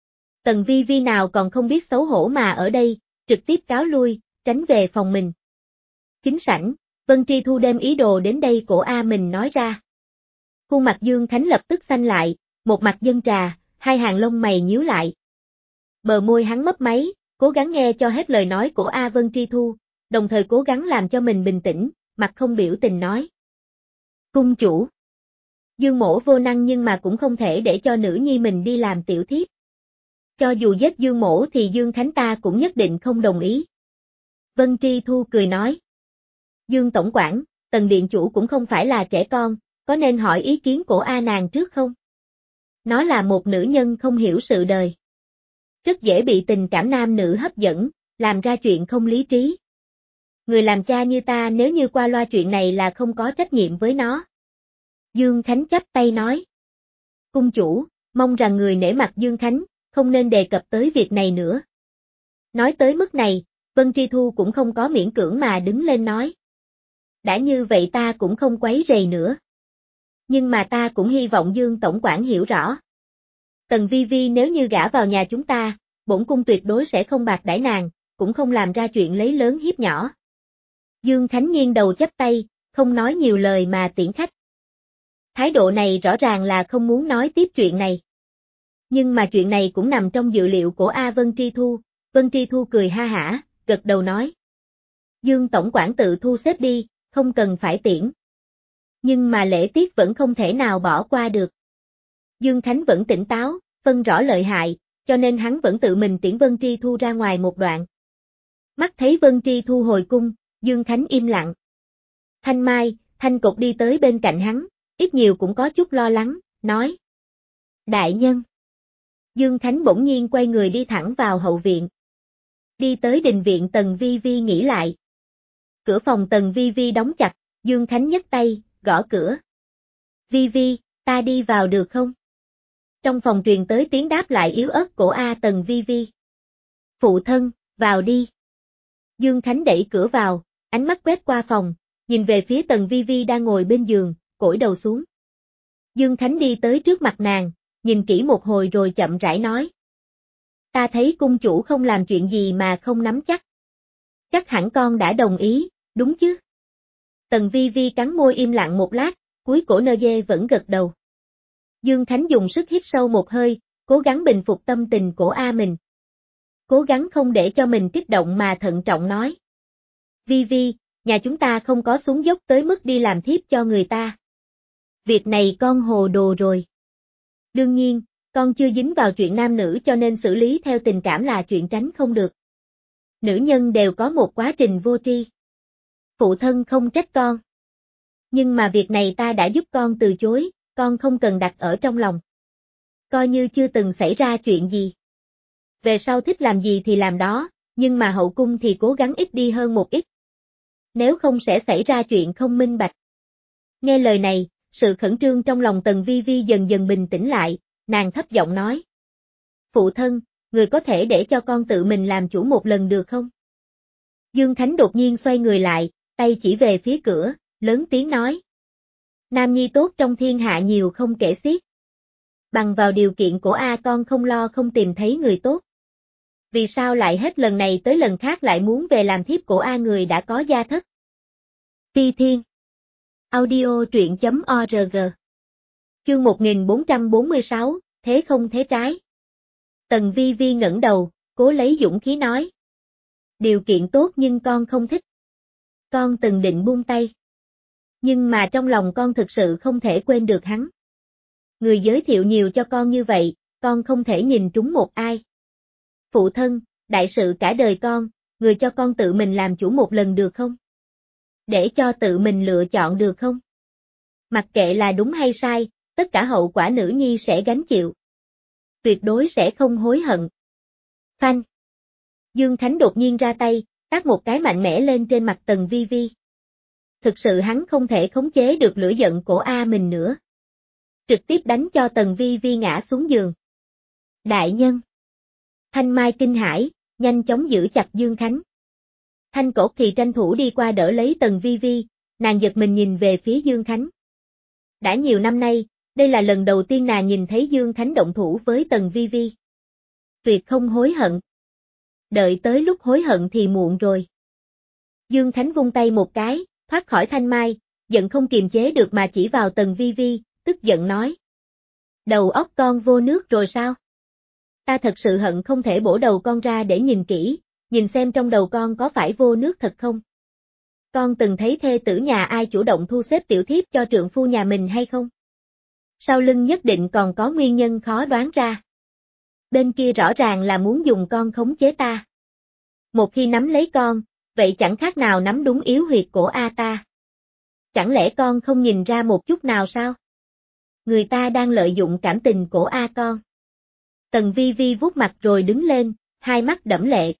Tần Vi Vi nào còn không biết xấu hổ mà ở đây, trực tiếp cáo lui, tránh về phòng mình. Chính sảnh, Vân Tri Thu đem ý đồ đến đây của A mình nói ra. Khuôn mặt Dương Khánh lập tức xanh lại, một mặt dân trà, hai hàng lông mày nhíu lại. Bờ môi hắn mấp máy, cố gắng nghe cho hết lời nói của A Vân Tri Thu, đồng thời cố gắng làm cho mình bình tĩnh, mặt không biểu tình nói. Cung chủ. Dương Mỗ vô năng nhưng mà cũng không thể để cho nữ nhi mình đi làm tiểu thiếp. Cho dù giết Dương Mỗ thì Dương Khánh ta cũng nhất định không đồng ý. Vân Tri Thu cười nói. Dương tổng quản, Tần điện chủ cũng không phải là trẻ con, có nên hỏi ý kiến của A nàng trước không? Nó là một nữ nhân không hiểu sự đời. Rất dễ bị tình cảm nam nữ hấp dẫn, làm ra chuyện không lý trí. Người làm cha như ta nếu như qua loa chuyện này là không có trách nhiệm với nó. Dương Khánh chắp tay nói. Cung chủ, mong rằng người nể mặt Dương Khánh, không nên đề cập tới việc này nữa. Nói tới mức này, Vân Tri Thu cũng không có miễn cưỡng mà đứng lên nói. Đã như vậy ta cũng không quấy rầy nữa. Nhưng mà ta cũng hy vọng Dương tổng quản hiểu rõ. Tần Vi Vi nếu như gả vào nhà chúng ta, bổn cung tuyệt đối sẽ không bạc đãi nàng, cũng không làm ra chuyện lấy lớn hiếp nhỏ. Dương Khánh nghiêng đầu chắp tay, không nói nhiều lời mà tiễn khách. Thái độ này rõ ràng là không muốn nói tiếp chuyện này. Nhưng mà chuyện này cũng nằm trong dự liệu của A Vân Tri Thu, Vân Tri Thu cười ha hả, gật đầu nói. Dương tổng quản tự thu xếp đi, không cần phải tiễn. Nhưng mà lễ tiết vẫn không thể nào bỏ qua được. Dương Khánh vẫn tỉnh táo, phân rõ lợi hại, cho nên hắn vẫn tự mình tiễn Vân Tri Thu ra ngoài một đoạn. Mắt thấy Vân Tri Thu hồi cung, Dương Khánh im lặng. Thanh Mai, Thanh Cục đi tới bên cạnh hắn, ít nhiều cũng có chút lo lắng, nói. Đại nhân. Dương Khánh bỗng nhiên quay người đi thẳng vào hậu viện. Đi tới đình viện Tần Vi Vi nghỉ lại. Cửa phòng Tần Vi Vi đóng chặt, Dương Khánh nhấc tay, gõ cửa. Vi Vi, ta đi vào được không? Trong phòng truyền tới tiếng đáp lại yếu ớt của A Tần Vi Vi. Phụ thân, vào đi. Dương Khánh đẩy cửa vào, ánh mắt quét qua phòng, nhìn về phía Tần Vi Vi đang ngồi bên giường, cúi đầu xuống. Dương Khánh đi tới trước mặt nàng, nhìn kỹ một hồi rồi chậm rãi nói. Ta thấy cung chủ không làm chuyện gì mà không nắm chắc. Chắc hẳn con đã đồng ý, đúng chứ? Tần Vi Vi cắn môi im lặng một lát, cuối cổ nơ dê vẫn gật đầu. Dương Khánh dùng sức hít sâu một hơi, cố gắng bình phục tâm tình của A mình. Cố gắng không để cho mình kích động mà thận trọng nói. Vi Vi, nhà chúng ta không có xuống dốc tới mức đi làm thiếp cho người ta. Việc này con hồ đồ rồi. Đương nhiên, con chưa dính vào chuyện nam nữ cho nên xử lý theo tình cảm là chuyện tránh không được. Nữ nhân đều có một quá trình vô tri. Phụ thân không trách con. Nhưng mà việc này ta đã giúp con từ chối, con không cần đặt ở trong lòng. Coi như chưa từng xảy ra chuyện gì. Về sau thích làm gì thì làm đó, nhưng mà hậu cung thì cố gắng ít đi hơn một ít. Nếu không sẽ xảy ra chuyện không minh bạch. Nghe lời này, sự khẩn trương trong lòng Tần Vi Vi dần dần bình tĩnh lại, nàng thấp giọng nói. Phụ thân, người có thể để cho con tự mình làm chủ một lần được không? Dương Khánh đột nhiên xoay người lại, tay chỉ về phía cửa, lớn tiếng nói. Nam nhi tốt trong thiên hạ nhiều không kể xiết. Bằng vào điều kiện của A con không lo không tìm thấy người tốt. Vì sao lại hết lần này tới lần khác lại muốn về làm thiếp của A người đã có gia thất? Ti Thiên. Audio truyện chấm org. Chương một nghìn bốn trăm bốn mươi sáu, thế không thế trái. Tần Vi Vi ngẩng đầu, cố lấy dũng khí nói. Điều kiện tốt nhưng con không thích. Con từng định buông tay. Nhưng mà trong lòng con thực sự không thể quên được hắn. Người giới thiệu nhiều cho con như vậy, con không thể nhìn trúng một ai. Phụ thân, đại sự cả đời con, người cho con tự mình làm chủ một lần được không? Để cho tự mình lựa chọn được không? Mặc kệ là đúng hay sai, tất cả hậu quả nữ nhi sẽ gánh chịu. Tuyệt đối sẽ không hối hận. Phanh. Dương Khánh đột nhiên ra tay, tát một cái mạnh mẽ lên trên mặt Tần Vi Vi. Thực sự hắn không thể khống chế được lửa giận của A mình nữa. Trực tiếp đánh cho Tần Vi Vi ngã xuống giường. Đại nhân! Thanh Mai kinh hãi, nhanh chóng giữ chặt Dương Khánh. Thanh Cổn thì tranh thủ đi qua đỡ lấy Tần Vi Vi, nàng giật mình nhìn về phía Dương Khánh. Đã nhiều năm nay, đây là lần đầu tiên nàng nhìn thấy Dương Khánh động thủ với Tần Vi Vi. Tuyệt không hối hận. Đợi tới lúc hối hận thì muộn rồi. Dương Khánh vung tay một cái, thoát khỏi Thanh Mai, giận không kiềm chế được mà chỉ vào Tần Vi Vi, tức giận nói. Đầu óc con vô nước rồi sao? Ta thật sự hận không thể bổ đầu con ra để nhìn kỹ, nhìn xem trong đầu con có phải vô nước thật không? Con từng thấy thê tử nhà ai chủ động thu xếp tiểu thiếp cho trượng phu nhà mình hay không? Sau lưng nhất định còn có nguyên nhân khó đoán ra. Bên kia rõ ràng là muốn dùng con khống chế ta. Một khi nắm lấy con, vậy chẳng khác nào nắm đúng yếu huyệt của A ta. Chẳng lẽ con không nhìn ra một chút nào sao? Người ta đang lợi dụng cảm tình của A con. Tần Vi Vi vuốt mặt rồi đứng lên, hai mắt đẫm lệ.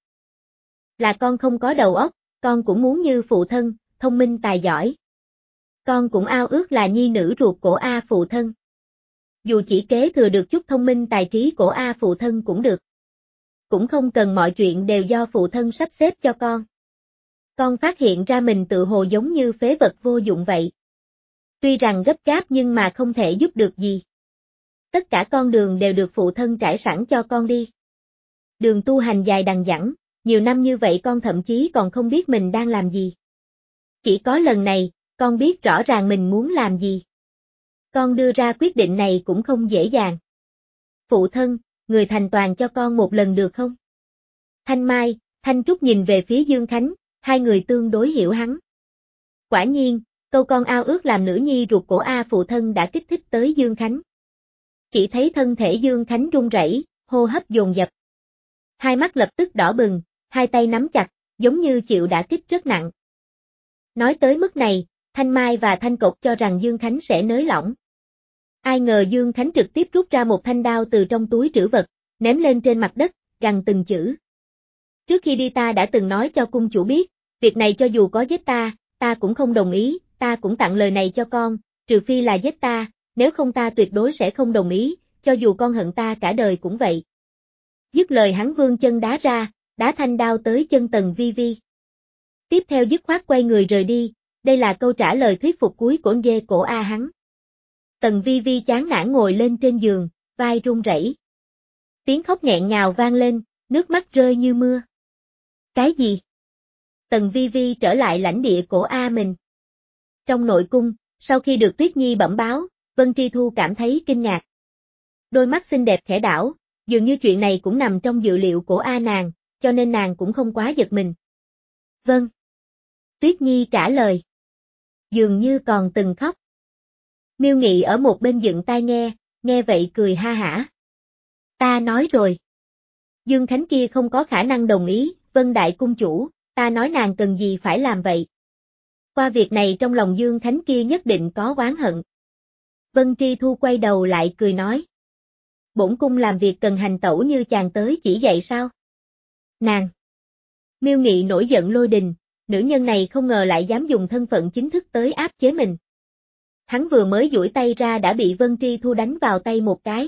Là con không có đầu óc, con cũng muốn như phụ thân, thông minh tài giỏi. Con cũng ao ước là nhi nữ ruột của A phụ thân. Dù chỉ kế thừa được chút thông minh tài trí của A phụ thân cũng được. Cũng không cần mọi chuyện đều do phụ thân sắp xếp cho con. Con phát hiện ra mình tự hồ giống như phế vật vô dụng vậy. Tuy rằng gấp gáp nhưng mà không thể giúp được gì. Tất cả con đường đều được phụ thân trải sẵn cho con đi. Đường tu hành dài đằng dẵng, nhiều năm như vậy con thậm chí còn không biết mình đang làm gì. Chỉ có lần này, con biết rõ ràng mình muốn làm gì. Con đưa ra quyết định này cũng không dễ dàng. Phụ thân, người thành toàn cho con một lần được không? Thanh Mai, Thanh Trúc nhìn về phía Dương Khánh, hai người tương đối hiểu hắn. Quả nhiên, câu con ao ước làm nữ nhi ruột của A phụ thân đã kích thích tới Dương Khánh. Chỉ thấy thân thể Dương Khánh run rẩy, hô hấp dồn dập. Hai mắt lập tức đỏ bừng, hai tay nắm chặt, giống như chịu đả kích rất nặng. Nói tới mức này, Thanh Mai và Thanh Cột cho rằng Dương Khánh sẽ nới lỏng. Ai ngờ Dương Khánh trực tiếp rút ra một thanh đao từ trong túi trữ vật, ném lên trên mặt đất, gằn từng chữ. Trước khi đi ta đã từng nói cho cung chủ biết, việc này cho dù có giết ta, ta cũng không đồng ý, ta cũng tặng lời này cho con, trừ phi là giết ta, nếu không ta tuyệt đối sẽ không đồng ý, cho dù con hận ta cả đời cũng vậy. Dứt lời hắn vươn chân đá ra, đá thanh đao tới chân Tần Vi Vi. Tiếp theo dứt khoát quay người rời đi, đây là câu trả lời thuyết phục cuối của dê cổ A hắn. Tần Vi Vi chán nản ngồi lên trên giường, vai run rẩy. Tiếng khóc nghẹn ngào vang lên, nước mắt rơi như mưa. Cái gì? Tần Vi Vi trở lại lãnh địa của A mình. Trong nội cung, sau khi được Tuyết Nhi bẩm báo, Vân Tri Thu cảm thấy kinh ngạc. Đôi mắt xinh đẹp khẽ đảo, dường như chuyện này cũng nằm trong dự liệu của A nàng, cho nên nàng cũng không quá giật mình. Vâng. Tuyết Nhi trả lời. Dường như còn từng khóc. Miêu Nghị ở một bên dựng tai nghe, nghe vậy cười ha hả. Ta nói rồi. Dương Khánh kia không có khả năng đồng ý, Vân Đại Cung Chủ, ta nói nàng cần gì phải làm vậy. Qua việc này trong lòng Dương Khánh kia nhất định có oán hận. Vân Tri Thu quay đầu lại cười nói. Bổn cung làm việc cần hành tẩu như chàng tới chỉ dạy sao? Nàng! Miêu Nghị nổi giận lôi đình, nữ nhân này không ngờ lại dám dùng thân phận chính thức tới áp chế mình. Hắn vừa mới duỗi tay ra đã bị Vân Tri Thu đánh vào tay một cái.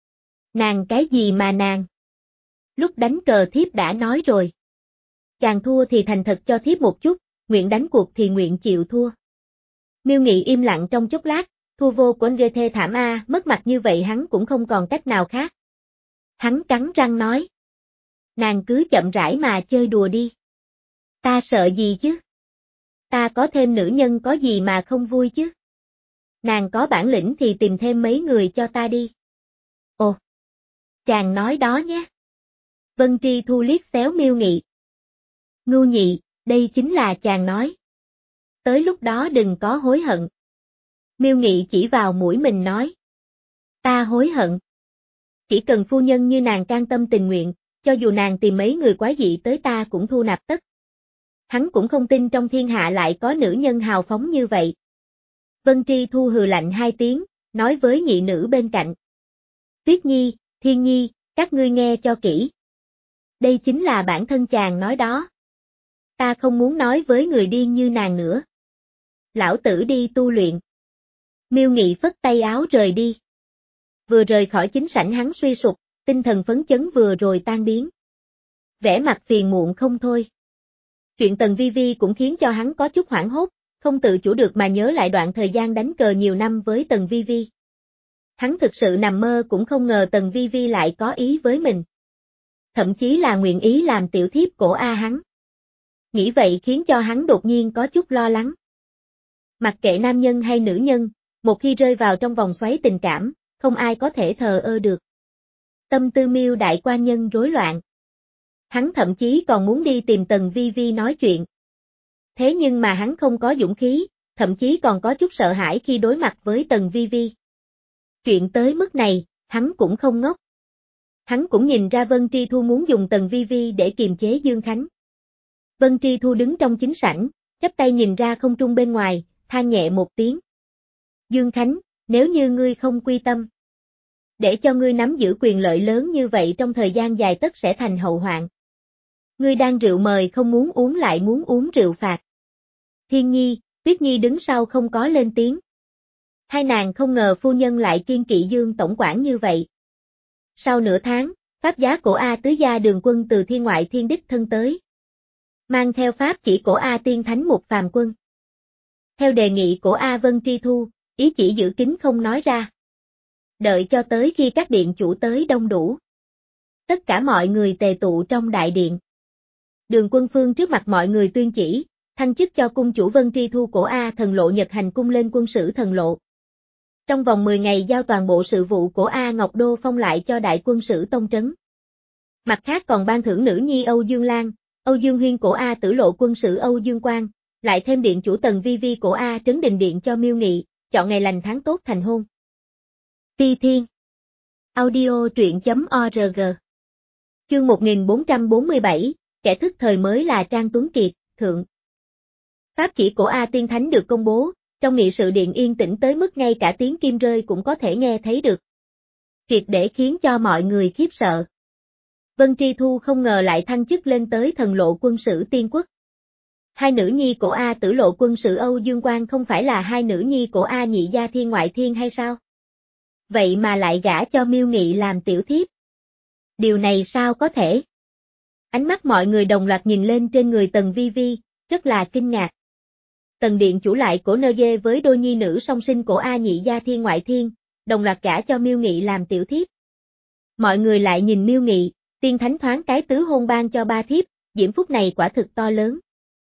Nàng cái gì mà nàng? Lúc đánh cờ thiếp đã nói rồi. Chàng thua thì thành thật cho thiếp một chút, nguyện đánh cuộc thì nguyện chịu thua. Miêu Nghị im lặng trong chốc lát, thua vô quên ghê thê thảm a, mất mặt như vậy hắn cũng không còn cách nào khác. Hắn cắn răng nói. Nàng cứ chậm rãi mà chơi đùa đi. Ta sợ gì chứ? Ta có thêm nữ nhân có gì mà không vui chứ? Nàng có bản lĩnh thì tìm thêm mấy người cho ta đi. Ồ! Chàng nói đó nhé. Vân Tri Thu liếc xéo Miêu Nghị. Ngưu nhị, đây chính là chàng nói. Tới lúc đó đừng có hối hận. Miêu Nghị chỉ vào mũi mình nói. Ta hối hận. Chỉ cần phu nhân như nàng can tâm tình nguyện, cho dù nàng tìm mấy người quái dị tới ta cũng thu nạp tất. Hắn cũng không tin trong thiên hạ lại có nữ nhân hào phóng như vậy. Vân Tri Thu hừ lạnh hai tiếng, nói với nhị nữ bên cạnh. Tuyết Nhi, Thiên Nhi, các ngươi nghe cho kỹ. Đây chính là bản thân chàng nói đó. Ta không muốn nói với người điên như nàng nữa. Lão tử đi tu luyện. Miêu Nghị phất tay áo rời đi. Vừa rời khỏi chính sảnh hắn suy sụp, tinh thần phấn chấn vừa rồi tan biến. Vẻ mặt phiền muộn không thôi. Chuyện Tần Vi Vi cũng khiến cho hắn có chút hoảng hốt, không tự chủ được mà nhớ lại đoạn thời gian đánh cờ nhiều năm với Tần Vi Vi. Hắn thực sự nằm mơ cũng không ngờ Tần Vi Vi lại có ý với mình. Thậm chí là nguyện ý làm tiểu thiếp của A hắn. Nghĩ vậy khiến cho hắn đột nhiên có chút lo lắng. Mặc kệ nam nhân hay nữ nhân, một khi rơi vào trong vòng xoáy tình cảm, không ai có thể thờ ơ được. Tâm tư Miêu đại quan nhân rối loạn. Hắn thậm chí còn muốn đi tìm Tần Vi Vi nói chuyện. Thế nhưng mà hắn không có dũng khí, thậm chí còn có chút sợ hãi khi đối mặt với Tần Vi Vi. Chuyện tới mức này, hắn cũng không ngốc. Hắn cũng nhìn ra Vân Tri Thu muốn dùng Tần Vi Vi để kiềm chế Dương Khánh. Vân Tri Thu đứng trong chính sảnh, chắp tay nhìn ra không trung bên ngoài, than nhẹ một tiếng. Dương Khánh, nếu như ngươi không quy tâm, để cho ngươi nắm giữ quyền lợi lớn như vậy trong thời gian dài tất sẽ thành hậu hoạn. Ngươi đang rượu mời không muốn uống lại muốn uống rượu phạt. Thiên Nhi, Tuyết Nhi đứng sau không có lên tiếng. Hai nàng không ngờ phu nhân lại kiên kỵ Dương tổng quản như vậy. Sau nửa tháng, pháp giá cổ A tứ gia Đường Quân từ thiên ngoại thiên đích thân tới. Mang theo pháp chỉ cổ A tiên thánh một phàm quân. Theo đề nghị của A Vân Tri Thu, ý chỉ giữ kín không nói ra. Đợi cho tới khi các điện chủ tới đông đủ. Tất cả mọi người tề tụ trong đại điện. Đường Quân Phương trước mặt mọi người tuyên chỉ, thăng chức cho cung chủ Vân Tri Thu cổ A thần lộ Nhật hành cung lên quân sử thần lộ. Trong vòng mười ngày giao toàn bộ sự vụ của A Ngọc Đô phong lại cho đại quân sử tông trấn. Mặt khác còn ban thưởng nữ nhi Âu Dương Lan, Âu Dương Huyên cổ A tử lộ quân sử Âu Dương Quang, lại thêm điện chủ Tần Vi Vi cổ A trấn đình điện cho Miêu Nghị, chọn ngày lành tháng tốt thành hôn. Ti Thiên Audio truyện.org Chương một nghìn bốn trăm bốn mươi bảy, kẻ thức thời mới là Trang Tuấn Kiệt, thượng. Pháp chỉ cổ A tiên thánh được công bố, trong nghị sự điện yên tĩnh tới mức ngay cả tiếng kim rơi cũng có thể nghe thấy được. Triệt để khiến cho mọi người khiếp sợ. Vân Tri Thu không ngờ lại thăng chức lên tới thần lộ quân sử tiên quốc. Hai nữ nhi cổ A tử lộ quân sử Âu Dương Quang không phải là hai nữ nhi cổ A nhị gia thiên ngoại thiên hay sao? Vậy mà lại gả cho Miêu Nghị làm tiểu thiếp. Điều này sao có thể? Ánh mắt mọi người đồng loạt nhìn lên trên người Tần Vi Vi, rất là kinh ngạc. Tần điện chủ lại cổ nơ dê với đôi nhi nữ song sinh cổ A nhị gia thiên ngoại thiên, đồng loạt gả cho Miêu Nghị làm tiểu thiếp. Mọi người lại nhìn Miêu Nghị, tiên thánh thoáng cái tứ hôn ban cho ba thiếp, diễm phúc này quả thực to lớn.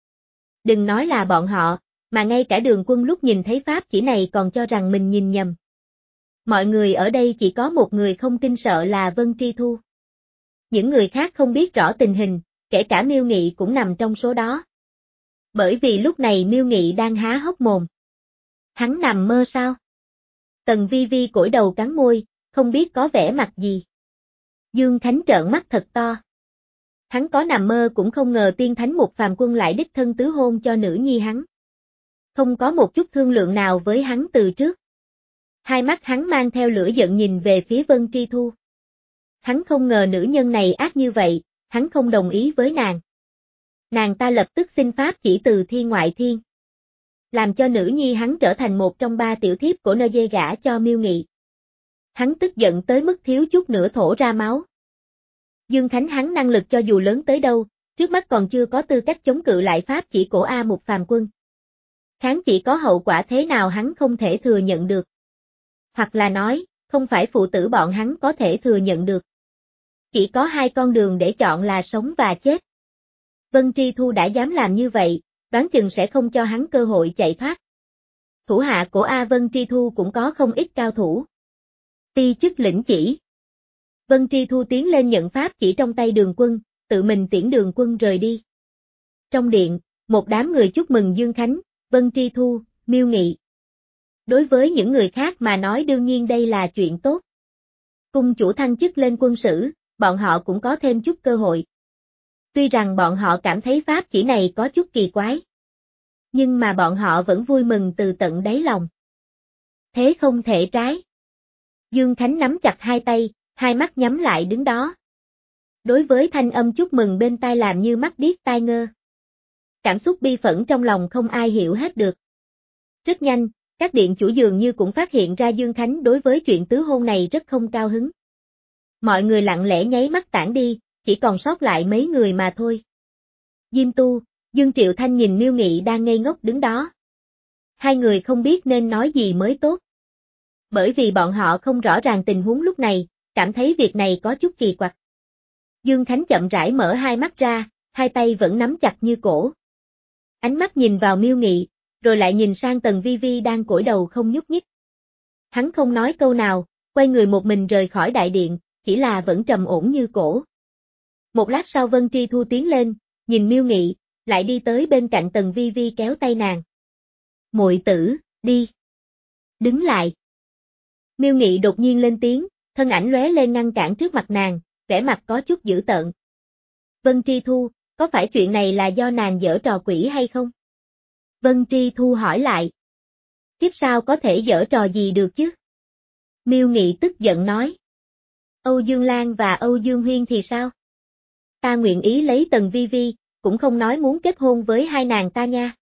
Đừng nói là bọn họ, mà ngay cả Đường Quân lúc nhìn thấy pháp chỉ này còn cho rằng mình nhìn nhầm. Mọi người ở đây chỉ có một người không kinh sợ là Vân Tri Thu. Những người khác không biết rõ tình hình, kể cả Miêu Nghị cũng nằm trong số đó. Bởi vì lúc này Miêu Nghị đang há hốc mồm. Hắn nằm mơ sao? Tần Vi Vi cỗi đầu cắn môi, không biết có vẻ mặt gì. Dương Khánh trợn mắt thật to. Hắn có nằm mơ cũng không ngờ tiên thánh một phàm quân lại đích thân tứ hôn cho nữ nhi hắn. Không có một chút thương lượng nào với hắn từ trước. Hai mắt hắn mang theo lửa giận nhìn về phía Vân Tri Thu. Hắn không ngờ nữ nhân này ác như vậy, hắn không đồng ý với nàng. Nàng ta lập tức xin pháp chỉ từ thiên ngoại thiên. Làm cho nữ nhi hắn trở thành một trong ba tiểu thiếp của nơi dê gả cho Miêu Nghị. Hắn tức giận tới mức thiếu chút nữa thổ ra máu. Dương Khánh hắn năng lực cho dù lớn tới đâu, trước mắt còn chưa có tư cách chống cự lại pháp chỉ của A một phàm quân. Kháng chỉ có hậu quả thế nào hắn không thể thừa nhận được. Hoặc là nói, không phải phụ tử bọn hắn có thể thừa nhận được. Chỉ có hai con đường để chọn là sống và chết. Vân Tri Thu đã dám làm như vậy, đoán chừng sẽ không cho hắn cơ hội chạy thoát. Thủ hạ của A Vân Tri Thu cũng có không ít cao thủ. Ti chức lĩnh chỉ. Vân Tri Thu tiến lên nhận pháp chỉ trong tay Đường Quân, tự mình tiễn Đường Quân rời đi. Trong điện, một đám người chúc mừng Dương Khánh, Vân Tri Thu, Miêu Nghị. Đối với những người khác mà nói đương nhiên đây là chuyện tốt. Cung chủ thăng chức lên quân sử, bọn họ cũng có thêm chút cơ hội. Tuy rằng bọn họ cảm thấy pháp chỉ này có chút kỳ quái. Nhưng mà bọn họ vẫn vui mừng từ tận đáy lòng. Thế không thể trái. Dương Khánh nắm chặt hai tay, hai mắt nhắm lại đứng đó. Đối với thanh âm chúc mừng bên tai làm như mắt điếc tai ngơ. Cảm xúc bi phẫn trong lòng không ai hiểu hết được. Rất nhanh, các điện chủ dường như cũng phát hiện ra Dương Khánh đối với chuyện tứ hôn này rất không cao hứng. Mọi người lặng lẽ nháy mắt tản đi, chỉ còn sót lại mấy người mà thôi. Diêm Tu, Dương Triệu Thanh nhìn Miêu Nghị đang ngây ngốc đứng đó. Hai người không biết nên nói gì mới tốt. Bởi vì bọn họ không rõ ràng tình huống lúc này, cảm thấy việc này có chút kỳ quặc. Dương Khánh chậm rãi mở hai mắt ra, hai tay vẫn nắm chặt như cổ. Ánh mắt nhìn vào Miêu Nghị, rồi lại nhìn sang Tần Vi Vi đang cúi đầu không nhúc nhích. Hắn không nói câu nào, quay người một mình rời khỏi đại điện, chỉ là vẫn trầm ổn như cổ. Một lát sau Vân Tri Thu tiến lên, nhìn Miêu Nghị, lại đi tới bên cạnh Tần Vi Vi kéo tay nàng. Muội tử, đi. Đứng lại. Miêu Nghị đột nhiên lên tiếng, thân ảnh lóe lên ngăn cản trước mặt nàng, vẻ mặt có chút dữ tợn. Vân Tri Thu, có phải chuyện này là do nàng giở trò quỷ hay không? Vân Tri Thu hỏi lại. Tiếp sao có thể giở trò gì được chứ? Miêu Nghị tức giận nói. Âu Dương Lan và Âu Dương Huyên thì sao? Ta nguyện ý lấy Tần Vi Vi, cũng không nói muốn kết hôn với hai nàng ta nha.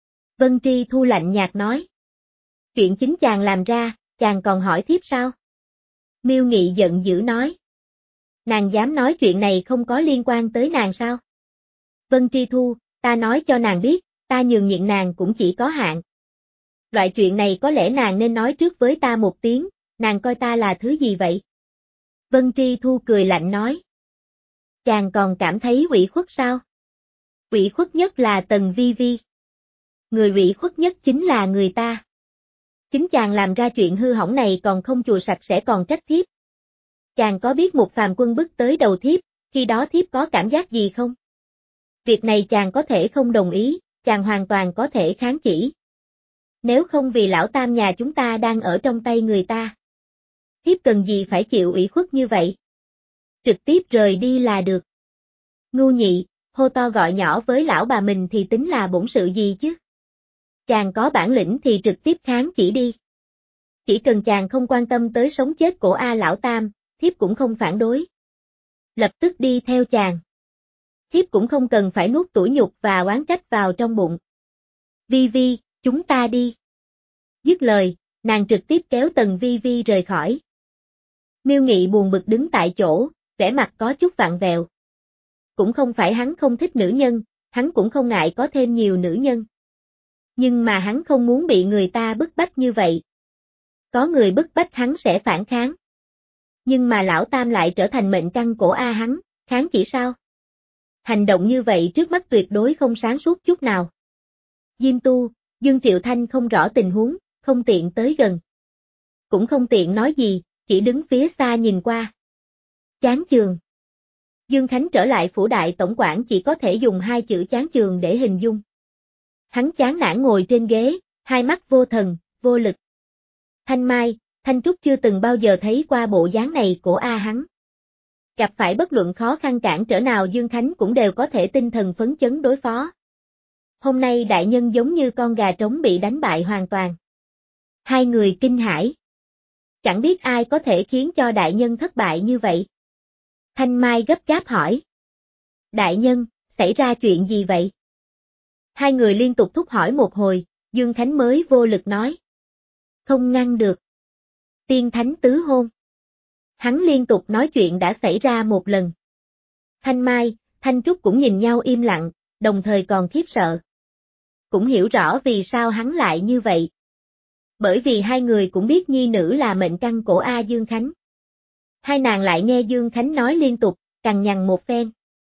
Vân Tri Thu lạnh nhạt nói. Chuyện chính chàng làm ra, chàng còn hỏi tiếp sao? Miêu Nghị giận dữ nói. Nàng dám nói chuyện này không có liên quan tới nàng sao? Vân Tri Thu, ta nói cho nàng biết, ta nhường nhịn nàng cũng chỉ có hạn. Loại chuyện này có lẽ nàng nên nói trước với ta một tiếng, nàng coi ta là thứ gì vậy? Vân Tri Thu cười lạnh nói. Chàng còn cảm thấy ủy khuất sao? Ủy khuất nhất là Tần Vi Vi. Người ủy khuất nhất chính là người ta. Chính chàng làm ra chuyện hư hỏng này còn không chùa sạch sẽ còn trách thiếp. Chàng có biết một phàm quân bước tới đầu thiếp, khi đó thiếp có cảm giác gì không? Việc này chàng có thể không đồng ý, chàng hoàn toàn có thể kháng chỉ. Nếu không vì lão tam nhà chúng ta đang ở trong tay người ta. Thiếp cần gì phải chịu ủy khuất như vậy? Trực tiếp rời đi là được. Ngu nhị, hô to gọi nhỏ với lão bà mình thì tính là bổn sự gì chứ? Chàng có bản lĩnh thì trực tiếp kháng chỉ đi. Chỉ cần chàng không quan tâm tới sống chết của A lão tam, thiếp cũng không phản đối. Lập tức đi theo chàng. Thiếp cũng không cần phải nuốt tủi nhục và oán trách vào trong bụng. Vi Vi, chúng ta đi. Dứt lời, nàng trực tiếp kéo Tần Vi Vi rời khỏi. Miêu Nghị buồn bực đứng tại chỗ, vẻ mặt có chút vặn vẹo. Cũng không phải hắn không thích nữ nhân, hắn cũng không ngại có thêm nhiều nữ nhân. Nhưng mà hắn không muốn bị người ta bức bách như vậy. Có người bức bách hắn sẽ phản kháng. Nhưng mà lão tam lại trở thành mệnh căn của A hắn, kháng chỉ sao? Hành động như vậy trước mắt tuyệt đối không sáng suốt chút nào. Diêm Tu, Dương Triệu Thanh không rõ tình huống, không tiện tới gần. Cũng không tiện nói gì, chỉ đứng phía xa nhìn qua. Chán chường. Dương Khánh trở lại phủ đại tổng quản chỉ có thể dùng hai chữ chán chường để hình dung. Hắn chán nản ngồi trên ghế, hai mắt vô thần, vô lực. Thanh Mai, Thanh Trúc chưa từng bao giờ thấy qua bộ dáng này của A hắn. Gặp phải bất luận khó khăn cản trở nào Dương Khánh cũng đều có thể tinh thần phấn chấn đối phó. Hôm nay đại nhân giống như con gà trống bị đánh bại hoàn toàn. Hai người kinh hãi. Chẳng biết ai có thể khiến cho đại nhân thất bại như vậy. Thanh Mai gấp gáp hỏi. Đại nhân, xảy ra chuyện gì vậy? Hai người liên tục thúc hỏi một hồi, Dương Khánh mới vô lực nói. Không ngăn được. Tiên thánh tứ hôn. Hắn liên tục nói chuyện đã xảy ra một lần. Thanh Mai, Thanh Trúc cũng nhìn nhau im lặng, đồng thời còn khiếp sợ. Cũng hiểu rõ vì sao hắn lại như vậy. Bởi vì hai người cũng biết nhi nữ là mệnh căn của A Dương Khánh. Hai nàng lại nghe Dương Khánh nói liên tục, cằn nhằn một phen.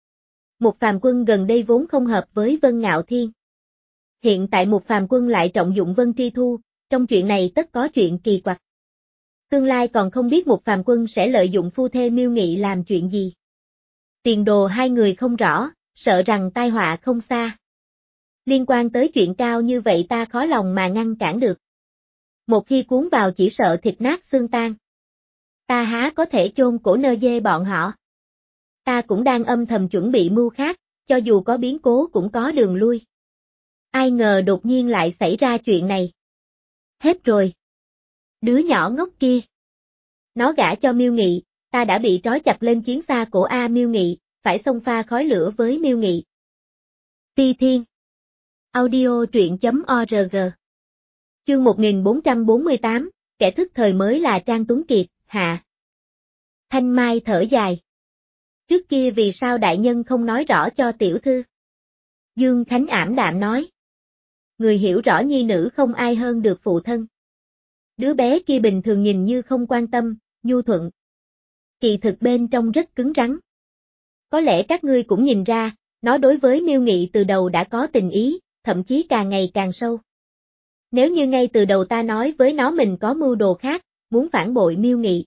Một phàm quân gần đây vốn không hợp với Vân Ngạo Thiên. Hiện tại một phàm quân lại trọng dụng Vân Tri Thu, trong chuyện này tất có chuyện kỳ quặc. Tương lai còn không biết một phàm quân sẽ lợi dụng phu thê Miêu Nghị làm chuyện gì. Tiền đồ hai người không rõ, sợ rằng tai họa không xa. Liên quan tới chuyện cao như vậy ta khó lòng mà ngăn cản được. Một khi cuốn vào chỉ sợ thịt nát xương tan. Ta há có thể chôn cổ nơ dê bọn họ. Ta cũng đang âm thầm chuẩn bị mưu khác, cho dù có biến cố cũng có đường lui. Ai ngờ đột nhiên lại xảy ra chuyện này. Hết rồi. Đứa nhỏ ngốc kia. Nó gả cho Miêu Nghị, ta đã bị trói chặt lên chiến xa của A Miêu Nghị, phải xông pha khói lửa với Miêu Nghị. Ti Thiên. Audio truyện chấm org. Chương một nghìn bốn trăm bốn mươi tám, kẻ thức thời mới là Trang Tuấn Kiệt, hạ. Thanh Mai thở dài. Trước kia vì sao đại nhân không nói rõ cho tiểu thư? Dương Khánh ảm đạm nói. Người hiểu rõ nhi nữ không ai hơn được phụ thân. Đứa bé kia bình thường nhìn như không quan tâm, nhu thuận. Kỳ thực bên trong rất cứng rắn. Có lẽ các ngươi cũng nhìn ra, nó đối với Miêu Nghị từ đầu đã có tình ý, thậm chí càng ngày càng sâu. Nếu như ngay từ đầu ta nói với nó mình có mưu đồ khác, muốn phản bội Miêu Nghị,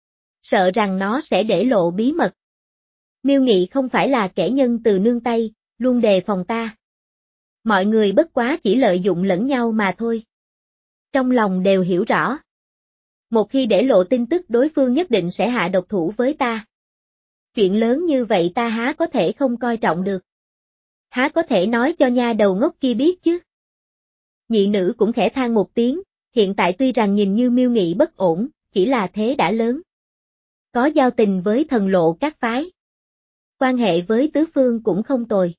sợ rằng nó sẽ để lộ bí mật. Miêu Nghị không phải là kẻ nhân từ nương tay, luôn đề phòng ta. Mọi người bất quá chỉ lợi dụng lẫn nhau mà thôi. Trong lòng đều hiểu rõ. Một khi để lộ tin tức đối phương nhất định sẽ hạ độc thủ với ta. Chuyện lớn như vậy ta há có thể không coi trọng được. Há có thể nói cho nha đầu ngốc kia biết chứ. Nhị nữ cũng khẽ than một tiếng, hiện tại tuy rằng nhìn như Miêu Nghị bất ổn, chỉ là thế đã lớn. Có giao tình với thần lộ các phái. Quan hệ với tứ phương cũng không tồi.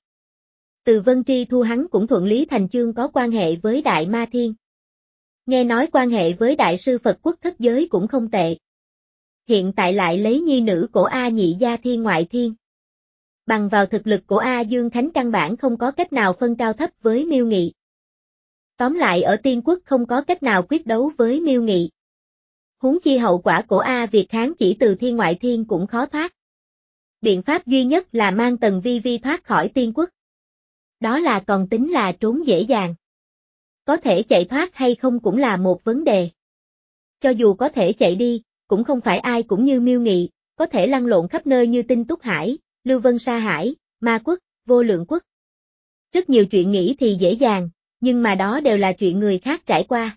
Từ Vân Tri Thu hắn cũng thuận lý thành chương có quan hệ với Đại Ma Thiên. Nghe nói quan hệ với Đại sư Phật Quốc thất giới cũng không tệ. Hiện tại lại lấy nhi nữ của A Nhị gia thiên ngoại thiên. Bằng vào thực lực của A Dương Khánh căn bản không có cách nào phân cao thấp với Miêu Nghị. Tóm lại ở Tiên Quốc không có cách nào quyết đấu với Miêu Nghị. Huống chi hậu quả của A Việt kháng chỉ từ thiên ngoại thiên cũng khó thoát. Biện pháp duy nhất là mang Tần Vi Vi thoát khỏi Tiên Quốc. Đó là còn tính là trốn dễ dàng. Có thể chạy thoát hay không cũng là một vấn đề. Cho dù có thể chạy đi, cũng không phải ai cũng như Miêu Nghị, có thể lăn lộn khắp nơi như Tinh Túc Hải, Lưu Vân Sa Hải, Ma Quốc, Vô Lượng Quốc. Rất nhiều chuyện nghĩ thì dễ dàng, nhưng mà đó đều là chuyện người khác trải qua.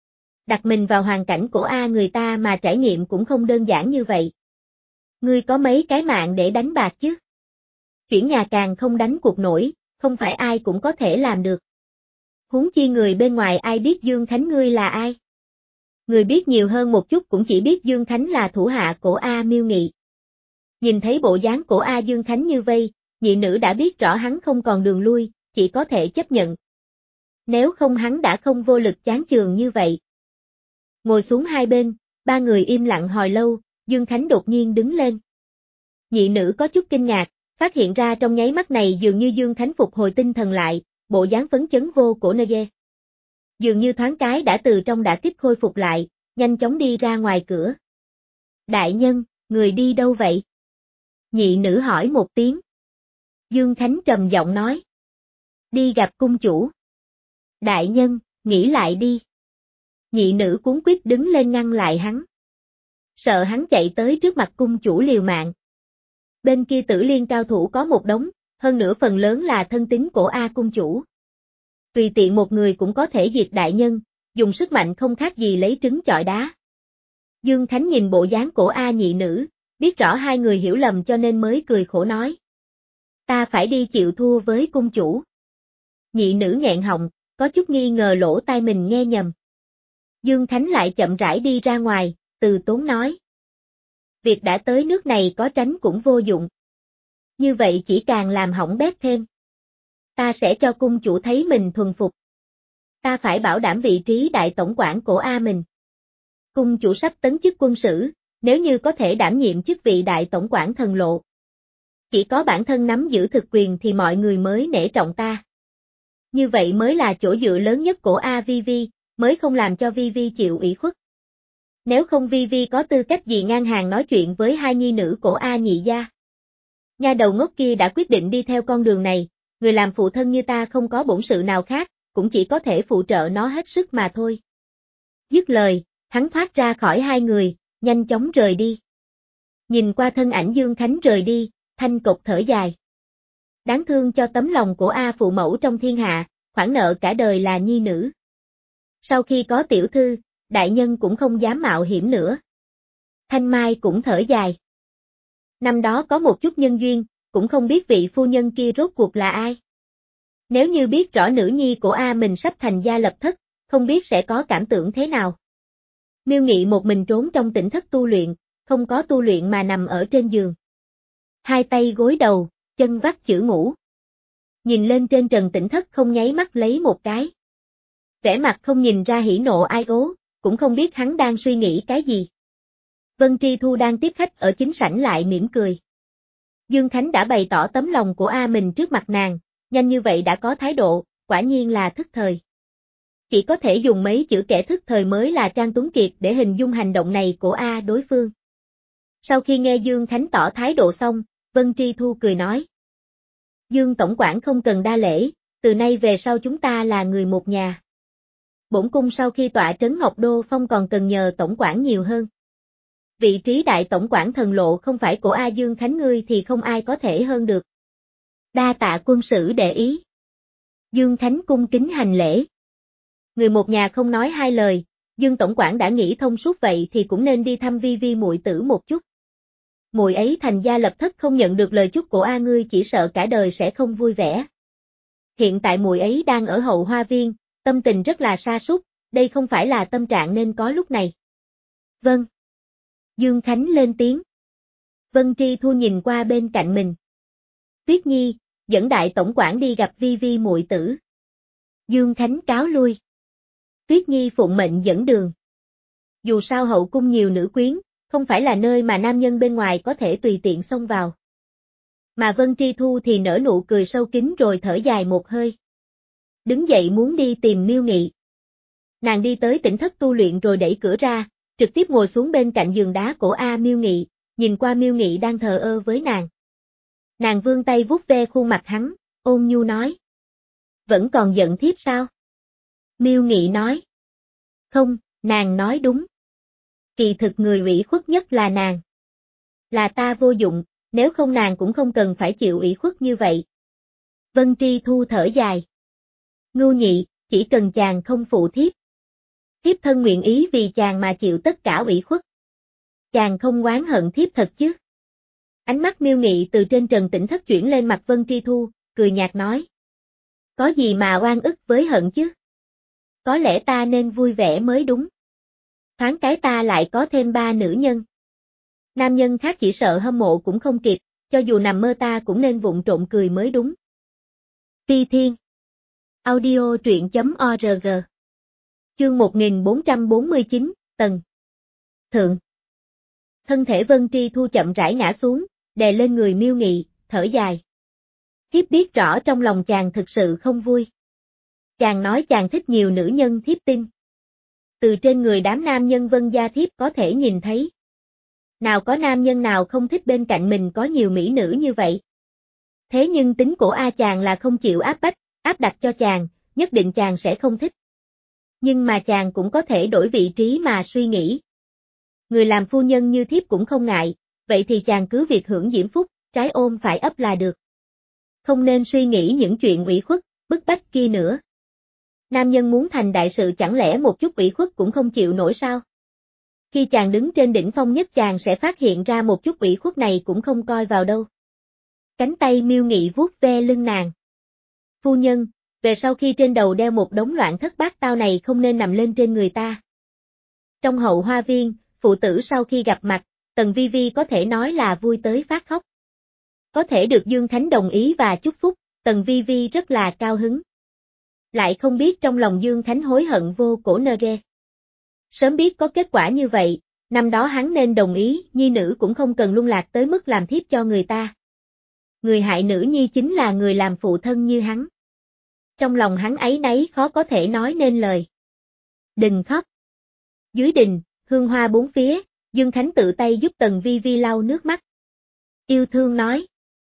Đặt mình vào hoàn cảnh của A người ta mà trải nghiệm cũng không đơn giản như vậy. Ngươi có mấy cái mạng để đánh bạc chứ? Chuyển nhà càng không đánh cuộc nổi, không phải ai cũng có thể làm được. Huống chi người bên ngoài ai biết Dương Khánh ngươi là ai? Người biết nhiều hơn một chút cũng chỉ biết Dương Khánh là thủ hạ của A Miêu Nghị. Nhìn thấy bộ dáng của A Dương Khánh như vây, nhị nữ đã biết rõ hắn không còn đường lui, chỉ có thể chấp nhận. Nếu không hắn đã không vô lực chán chường như vậy. Ngồi xuống hai bên, ba người im lặng hồi lâu, Dương Khánh đột nhiên đứng lên. Nhị nữ có chút kinh ngạc, phát hiện ra trong nháy mắt này dường như Dương Khánh phục hồi tinh thần lại, bộ dáng phấn chấn vô cổ nơi ghê. Dường như thoáng cái đã từ trong đả kích khôi phục lại, nhanh chóng đi ra ngoài cửa. Đại nhân, người đi đâu vậy? Nhị nữ hỏi một tiếng. Dương Khánh trầm giọng nói. Đi gặp cung chủ. Đại nhân, nghĩ lại đi. Nhị nữ cuống quýt đứng lên ngăn lại hắn. Sợ hắn chạy tới trước mặt cung chủ liều mạng. Bên kia Tử Liên cao thủ có một đống, hơn nữa phần lớn là thân tín của A cung chủ. Tùy tiện một người cũng có thể diệt đại nhân, dùng sức mạnh không khác gì lấy trứng chọi đá. Dương Khánh nhìn bộ dáng của A nhị nữ, biết rõ hai người hiểu lầm cho nên mới cười khổ nói. Ta phải đi chịu thua với cung chủ. Nhị nữ nghẹn họng, có chút nghi ngờ lỗ tai mình nghe nhầm. Dương Khánh lại chậm rãi đi ra ngoài, từ tốn nói. Việc đã tới nước này có tránh cũng vô dụng. Như vậy chỉ càng làm hỏng bét thêm. Ta sẽ cho cung chủ thấy mình thuần phục. Ta phải bảo đảm vị trí đại tổng quản của A mình. Cung chủ sắp tấn chức quân sử, nếu như có thể đảm nhiệm chức vị đại tổng quản thần lộ. Chỉ có bản thân nắm giữ thực quyền thì mọi người mới nể trọng ta. Như vậy mới là chỗ dựa lớn nhất của A Vi Vi, mới không làm cho Vi Vi chịu ủy khuất. Nếu không Vi Vi có tư cách gì ngang hàng nói chuyện với hai nhi nữ của A nhị gia. Nha đầu ngốc kia đã quyết định đi theo con đường này, người làm phụ thân như ta không có bổn sự nào khác, cũng chỉ có thể phụ trợ nó hết sức mà thôi. Dứt lời, hắn thoát ra khỏi hai người, nhanh chóng rời đi. Nhìn qua thân ảnh Dương Khánh rời đi, Thanh Cục thở dài. Đáng thương cho tấm lòng của A phụ mẫu trong thiên hạ, khoản nợ cả đời là nhi nữ. Sau khi có tiểu thư, đại nhân cũng không dám mạo hiểm nữa. Thanh Mai cũng thở dài. Năm đó có một chút nhân duyên, cũng không biết vị phu nhân kia rốt cuộc là ai. Nếu như biết rõ nữ nhi của A mình sắp thành gia lập thất, không biết sẽ có cảm tưởng thế nào. Miêu Nghị một mình trốn trong tỉnh thất tu luyện, không có tu luyện mà nằm ở trên giường. Hai tay gối đầu, chân vắt chữ ngủ. Nhìn lên trên Trần Tĩnh Thất không nháy mắt lấy một cái. Vẻ mặt không nhìn ra hỉ nộ ai ố, cũng không biết hắn đang suy nghĩ cái gì. Vân Tri Thu đang tiếp khách ở chính sảnh lại mỉm cười. Dương Khánh đã bày tỏ tấm lòng của A mình trước mặt nàng, nhanh như vậy đã có thái độ, quả nhiên là thức thời. Chỉ có thể dùng mấy chữ kẻ thức thời mới là Trang Tuấn Kiệt để hình dung hành động này của A đối phương. Sau khi nghe Dương Khánh tỏ thái độ xong, Vân Tri Thu cười nói. Dương Tổng quản không cần đa lễ, từ nay về sau chúng ta là người một nhà. Bổn cung sau khi tọa trấn Ngọc Đô Phong còn cần nhờ Tổng quản nhiều hơn. Vị trí đại Tổng quản thần lộ không phải của A Dương Khánh ngươi thì không ai có thể hơn được. Đa tạ quân sử để ý. Dương Khánh cung kính hành lễ. Người một nhà không nói hai lời, Dương Tổng quản đã nghĩ thông suốt vậy thì cũng nên đi thăm Vi Vi muội tử một chút. Muội ấy thành gia lập thất không nhận được lời chúc của A ngươi chỉ sợ cả đời sẽ không vui vẻ. Hiện tại muội ấy đang ở hậu hoa viên, tâm tình rất là sa sút, đây không phải là tâm trạng nên có lúc này. Vâng. Dương Khánh lên tiếng. Vân Tri Thu nhìn qua bên cạnh mình. Tuyết Nhi, dẫn đại tổng quản đi gặp Vi Vi muội tử. Dương Khánh cáo lui. Tuyết Nhi phụng mệnh dẫn đường. Dù sao hậu cung nhiều nữ quyến, không phải là nơi mà nam nhân bên ngoài có thể tùy tiện xông vào. Mà Vân Tri Thu thì nở nụ cười sâu kín rồi thở dài một hơi. Đứng dậy muốn đi tìm Miêu Nghị. Nàng đi tới Tĩnh Thất tu luyện rồi đẩy cửa ra, trực tiếp ngồi xuống bên cạnh giường đá của A Miêu Nghị, nhìn qua Miêu Nghị đang thờ ơ với nàng. Nàng vươn tay vuốt ve khuôn mặt hắn, ôn nhu nói. Vẫn còn giận thiếp sao? Miêu Nghị nói. Không, nàng nói đúng. Kỳ thực người ủy khuất nhất là nàng. Là ta vô dụng, nếu không nàng cũng không cần phải chịu ủy khuất như vậy. Vân Tri Thu thở dài. Ngưu Nhị, chỉ cần chàng không phụ thiếp. Thiếp thân nguyện ý vì chàng mà chịu tất cả ủy khuất. Chàng không oán hận thiếp thật chứ? Ánh mắt Miêu Nghị từ trên Trần Tĩnh Thất chuyển lên mặt Vân Tri Thu, cười nhạt nói. Có gì mà oan ức với hận chứ? Có lẽ ta nên vui vẻ mới đúng. Thoáng cái ta lại có thêm ba nữ nhân. Nam nhân khác chỉ sợ hâm mộ cũng không kịp, cho dù nằm mơ ta cũng nên vụng trộm cười mới đúng. Ti Thiên. Audio truyện chấm org. Chương một nghìn bốn trăm bốn mươi chín, Tầng. Thượng. Thân thể Vân Tri Thu chậm rãi ngã xuống, đè lên người Miêu Nghị, thở dài. Thiếp biết rõ trong lòng chàng thực sự không vui. Chàng nói chàng thích nhiều nữ nhân thiếp tin. Từ trên người đám nam nhân Vân gia thiếp có thể nhìn thấy. Nào có nam nhân nào không thích bên cạnh mình có nhiều mỹ nữ như vậy. Thế nhưng tính của A chàng là không chịu áp bách, áp đặt cho chàng, nhất định chàng sẽ không thích. Nhưng mà chàng cũng có thể đổi vị trí mà suy nghĩ. Người làm phu nhân như thiếp cũng không ngại, vậy thì chàng cứ việc hưởng diễm phúc, trái ôm phải ấp là được. Không nên suy nghĩ những chuyện ủy khuất, bức bách kia nữa. Nam nhân muốn thành đại sự chẳng lẽ một chút ủy khuất cũng không chịu nổi sao? Khi chàng đứng trên đỉnh phong nhất chàng sẽ phát hiện ra một chút ủy khuất này cũng không coi vào đâu. Cánh tay Miêu Nghị vuốt ve lưng nàng. Phu nhân, về sau khi trên đầu đeo một đống loạn thất bát tao này không nên nằm lên trên người ta. Trong hậu hoa viên, phụ tử sau khi gặp mặt, Tần Vi Vi có thể nói là vui tới phát khóc. Có thể được Dương Khánh đồng ý và chúc phúc, Tần Vi Vi rất là cao hứng. Lại không biết trong lòng Dương Khánh hối hận vô cổ nơ re. Sớm biết có kết quả như vậy, năm đó hắn nên đồng ý, nhi nữ cũng không cần lung lạc tới mức làm thiếp cho người ta. Người hại nữ nhi chính là người làm phụ thân như hắn. Trong lòng hắn ấy nấy khó có thể nói nên lời. Đừng khóc. Dưới đình, hương hoa bốn phía, Dương Khánh tự tay giúp Tần Vi Vi lau nước mắt. Yêu thương nói.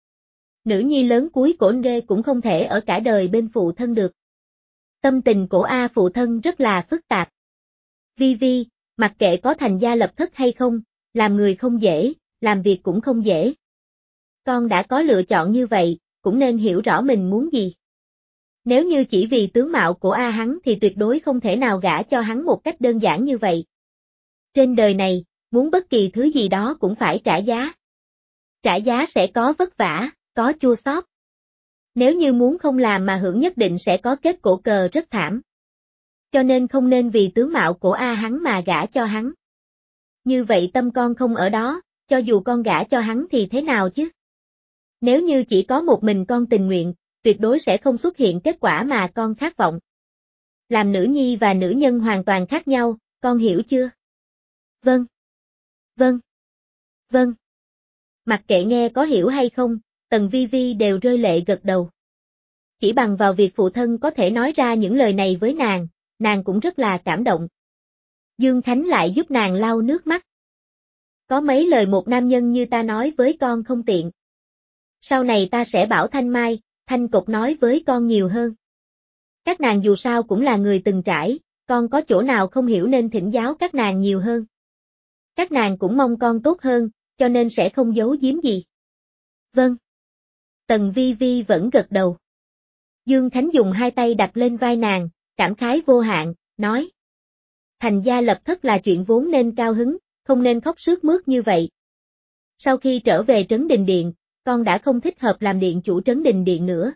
Nữ nhi lớn cuối cổ rê cũng không thể ở cả đời bên phụ thân được. Tâm tình của A phụ thân rất là phức tạp. Vi Vi, mặc kệ có thành gia lập thất hay không, làm người không dễ, làm việc cũng không dễ. Con đã có lựa chọn như vậy, cũng nên hiểu rõ mình muốn gì. Nếu như chỉ vì tướng mạo của A hắn thì tuyệt đối không thể nào gả cho hắn một cách đơn giản như vậy. Trên đời này, muốn bất kỳ thứ gì đó cũng phải trả giá. Trả giá sẽ có vất vả, có chua xót. Nếu như muốn không làm mà hưởng nhất định sẽ có kết cổ cờ rất thảm. Cho nên không nên vì tướng mạo của A hắn mà gả cho hắn. Như vậy tâm con không ở đó, cho dù con gả cho hắn thì thế nào chứ? Nếu như chỉ có một mình con tình nguyện, tuyệt đối sẽ không xuất hiện kết quả mà con khát vọng. Làm nữ nhi và nữ nhân hoàn toàn khác nhau, con hiểu chưa? Vâng. Vâng. Vâng. Mặc kệ nghe có hiểu hay không, Tần Vi Vi đều rơi lệ gật đầu. Chỉ bằng vào việc phụ thân có thể nói ra những lời này với nàng, nàng cũng rất là cảm động. Dương Khánh lại giúp nàng lau nước mắt. Có mấy lời một nam nhân như ta nói với con không tiện. Sau này ta sẽ bảo Thanh Mai, Thanh Cục nói với con nhiều hơn. Các nàng dù sao cũng là người từng trải, con có chỗ nào không hiểu nên thỉnh giáo các nàng nhiều hơn. Các nàng cũng mong con tốt hơn, cho nên sẽ không giấu giếm gì. Vâng. Tần Vi Vi vẫn gật đầu. Dương Khánh dùng hai tay đặt lên vai nàng, cảm khái vô hạn, nói. Thành gia lập thất là chuyện vốn nên cao hứng, không nên khóc sướt mướt như vậy. Sau khi trở về Trấn Đình Điện, con đã không thích hợp làm điện chủ Trấn Đình Điện nữa.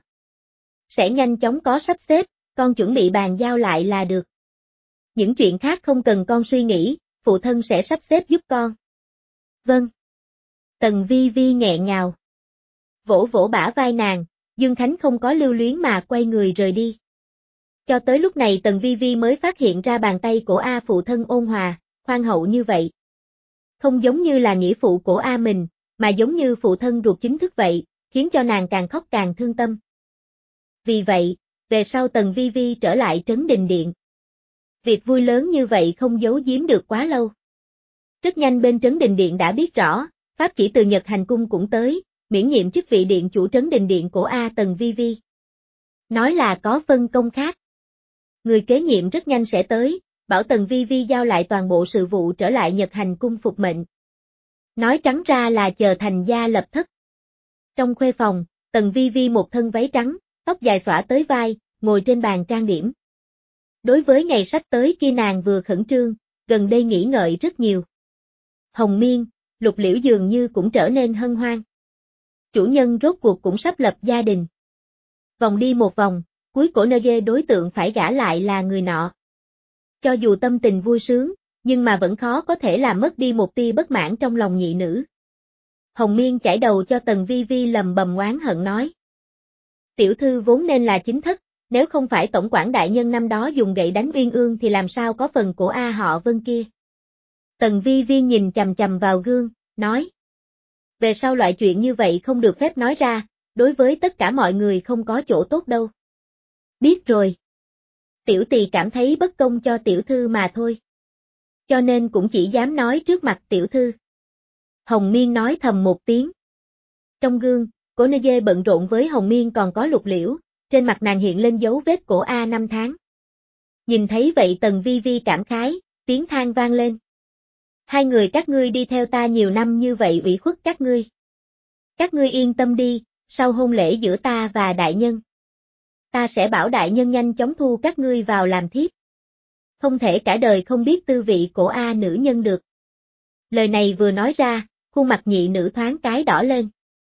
Sẽ nhanh chóng có sắp xếp, con chuẩn bị bàn giao lại là được. Những chuyện khác không cần con suy nghĩ, phụ thân sẽ sắp xếp giúp con. Vâng. Tần Vi Vi nghẹn ngào. Vỗ vỗ bả vai nàng, Dương Khánh không có lưu luyến mà quay người rời đi. Cho tới lúc này Tần Vi Vi mới phát hiện ra bàn tay của A phụ thân ôn hòa, khoan hậu như vậy. Không giống như là nghĩa phụ của A mình, mà giống như phụ thân ruột chính thức vậy, khiến cho nàng càng khóc càng thương tâm. Vì vậy, về sau Tần Vi Vi trở lại Trấn Đình Điện. Việc vui lớn như vậy không giấu giếm được quá lâu. Rất nhanh bên Trấn Đình Điện đã biết rõ, pháp chỉ từ Nhật Hành Cung cũng tới, miễn nhiệm chức vị điện chủ Trấn Đình Điện của A Tần Vi Vi. Nói là có phân công khác. Người kế nhiệm rất nhanh sẽ tới, bảo Tần Vi Vi giao lại toàn bộ sự vụ trở lại Nhật Hành Cung phục mệnh. Nói trắng ra là chờ thành gia lập thất. Trong khuê phòng, Tần Vi Vi một thân váy trắng, tóc dài xõa tới vai, ngồi trên bàn trang điểm. Đối với ngày sắp tới kia nàng vừa khẩn trương, gần đây nghĩ ngợi rất nhiều. Hồng Miên, Lục Liễu dường như cũng trở nên hân hoan. Chủ nhân rốt cuộc cũng sắp lập gia đình. Vòng đi một vòng, cuối cổ nơ dê đối tượng phải gả lại là người nọ. Cho dù tâm tình vui sướng, nhưng mà vẫn khó có thể làm mất đi một tia bất mãn trong lòng nhị nữ. Hồng Miên chải đầu cho Tần Vi Vi lầm bầm oán hận nói. Tiểu thư vốn nên là chính thất, nếu không phải tổng quản đại nhân năm đó dùng gậy đánh Uyên Ương thì làm sao có phần của A họ Vân kia. Tần Vi Vi nhìn chằm chằm vào gương, nói. Về sau loại chuyện như vậy không được phép nói ra, đối với tất cả mọi người không có chỗ tốt đâu. Biết rồi. Tiểu tỳ cảm thấy bất công cho tiểu thư mà thôi. Cho nên cũng chỉ dám nói trước mặt tiểu thư. Hồng Miên nói thầm một tiếng. Trong gương, cổ nơ dê bận rộn với Hồng Miên còn có Lục Liễu, trên mặt nàng hiện lên dấu vết cổ A năm tháng. Nhìn thấy vậy Tần Vi Vi cảm khái, tiếng than vang lên. Hai người các ngươi đi theo ta nhiều năm như vậy ủy khuất các ngươi. Các ngươi yên tâm đi, sau hôn lễ giữa ta và đại nhân. Ta sẽ bảo đại nhân nhanh chóng thu các ngươi vào làm thiếp. Không thể cả đời không biết tư vị của A nữ nhân được. Lời này vừa nói ra, khuôn mặt nhị nữ thoáng cái đỏ lên.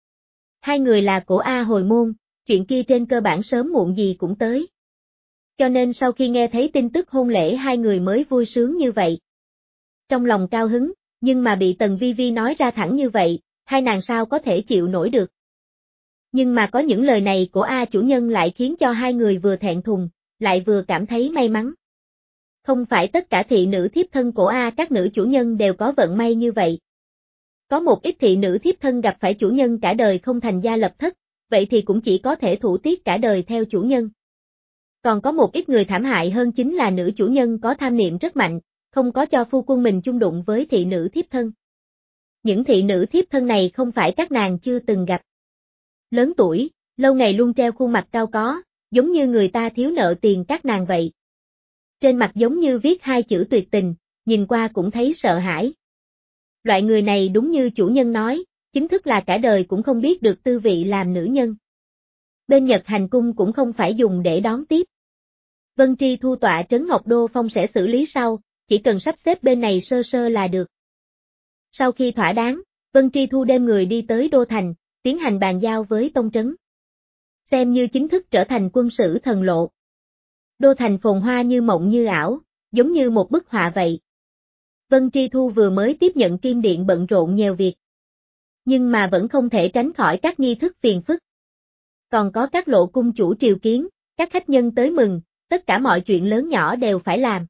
Hai người là của A hồi môn, chuyện kia trên cơ bản sớm muộn gì cũng tới. Cho nên sau khi nghe thấy tin tức hôn lễ hai người mới vui sướng như vậy. Trong lòng cao hứng, nhưng mà bị Tần Vi Vi nói ra thẳng như vậy, hai nàng sao có thể chịu nổi được. Nhưng mà có những lời này của A chủ nhân lại khiến cho hai người vừa thẹn thùng, lại vừa cảm thấy may mắn. Không phải tất cả thị nữ thiếp thân của A các nữ chủ nhân đều có vận may như vậy. Có một ít thị nữ thiếp thân gặp phải chủ nhân cả đời không thành gia lập thất, vậy thì cũng chỉ có thể thủ tiết cả đời theo chủ nhân. Còn có một ít người thảm hại hơn chính là nữ chủ nhân có tham niệm rất mạnh, không có cho phu quân mình chung đụng với thị nữ thiếp thân. Những thị nữ thiếp thân này không phải các nàng chưa từng gặp. Lớn tuổi, lâu ngày luôn treo khuôn mặt cao có, giống như người ta thiếu nợ tiền các nàng vậy. Trên mặt giống như viết hai chữ tuyệt tình, nhìn qua cũng thấy sợ hãi. Loại người này đúng như chủ nhân nói, chính thức là cả đời cũng không biết được tư vị làm nữ nhân. Bên Nhật Hành Cung cũng không phải dùng để đón tiếp. Vân Tri Thu tọa trấn Ngọc Đô Phong sẽ xử lý sau, chỉ cần sắp xếp bên này sơ sơ là được. Sau khi thỏa đáng, Vân Tri Thu đem người đi tới Đô Thành, tiến hành bàn giao với Tông Trấn. Xem như chính thức trở thành quân sử thần lộ. Đô Thành phồn hoa như mộng như ảo, giống như một bức họa vậy. Vân Tri Thu vừa mới tiếp nhận Kim Điện bận rộn nhiều việc. Nhưng mà vẫn không thể tránh khỏi các nghi thức phiền phức. Còn có các lộ cung chủ triều kiến, các khách nhân tới mừng, tất cả mọi chuyện lớn nhỏ đều phải làm.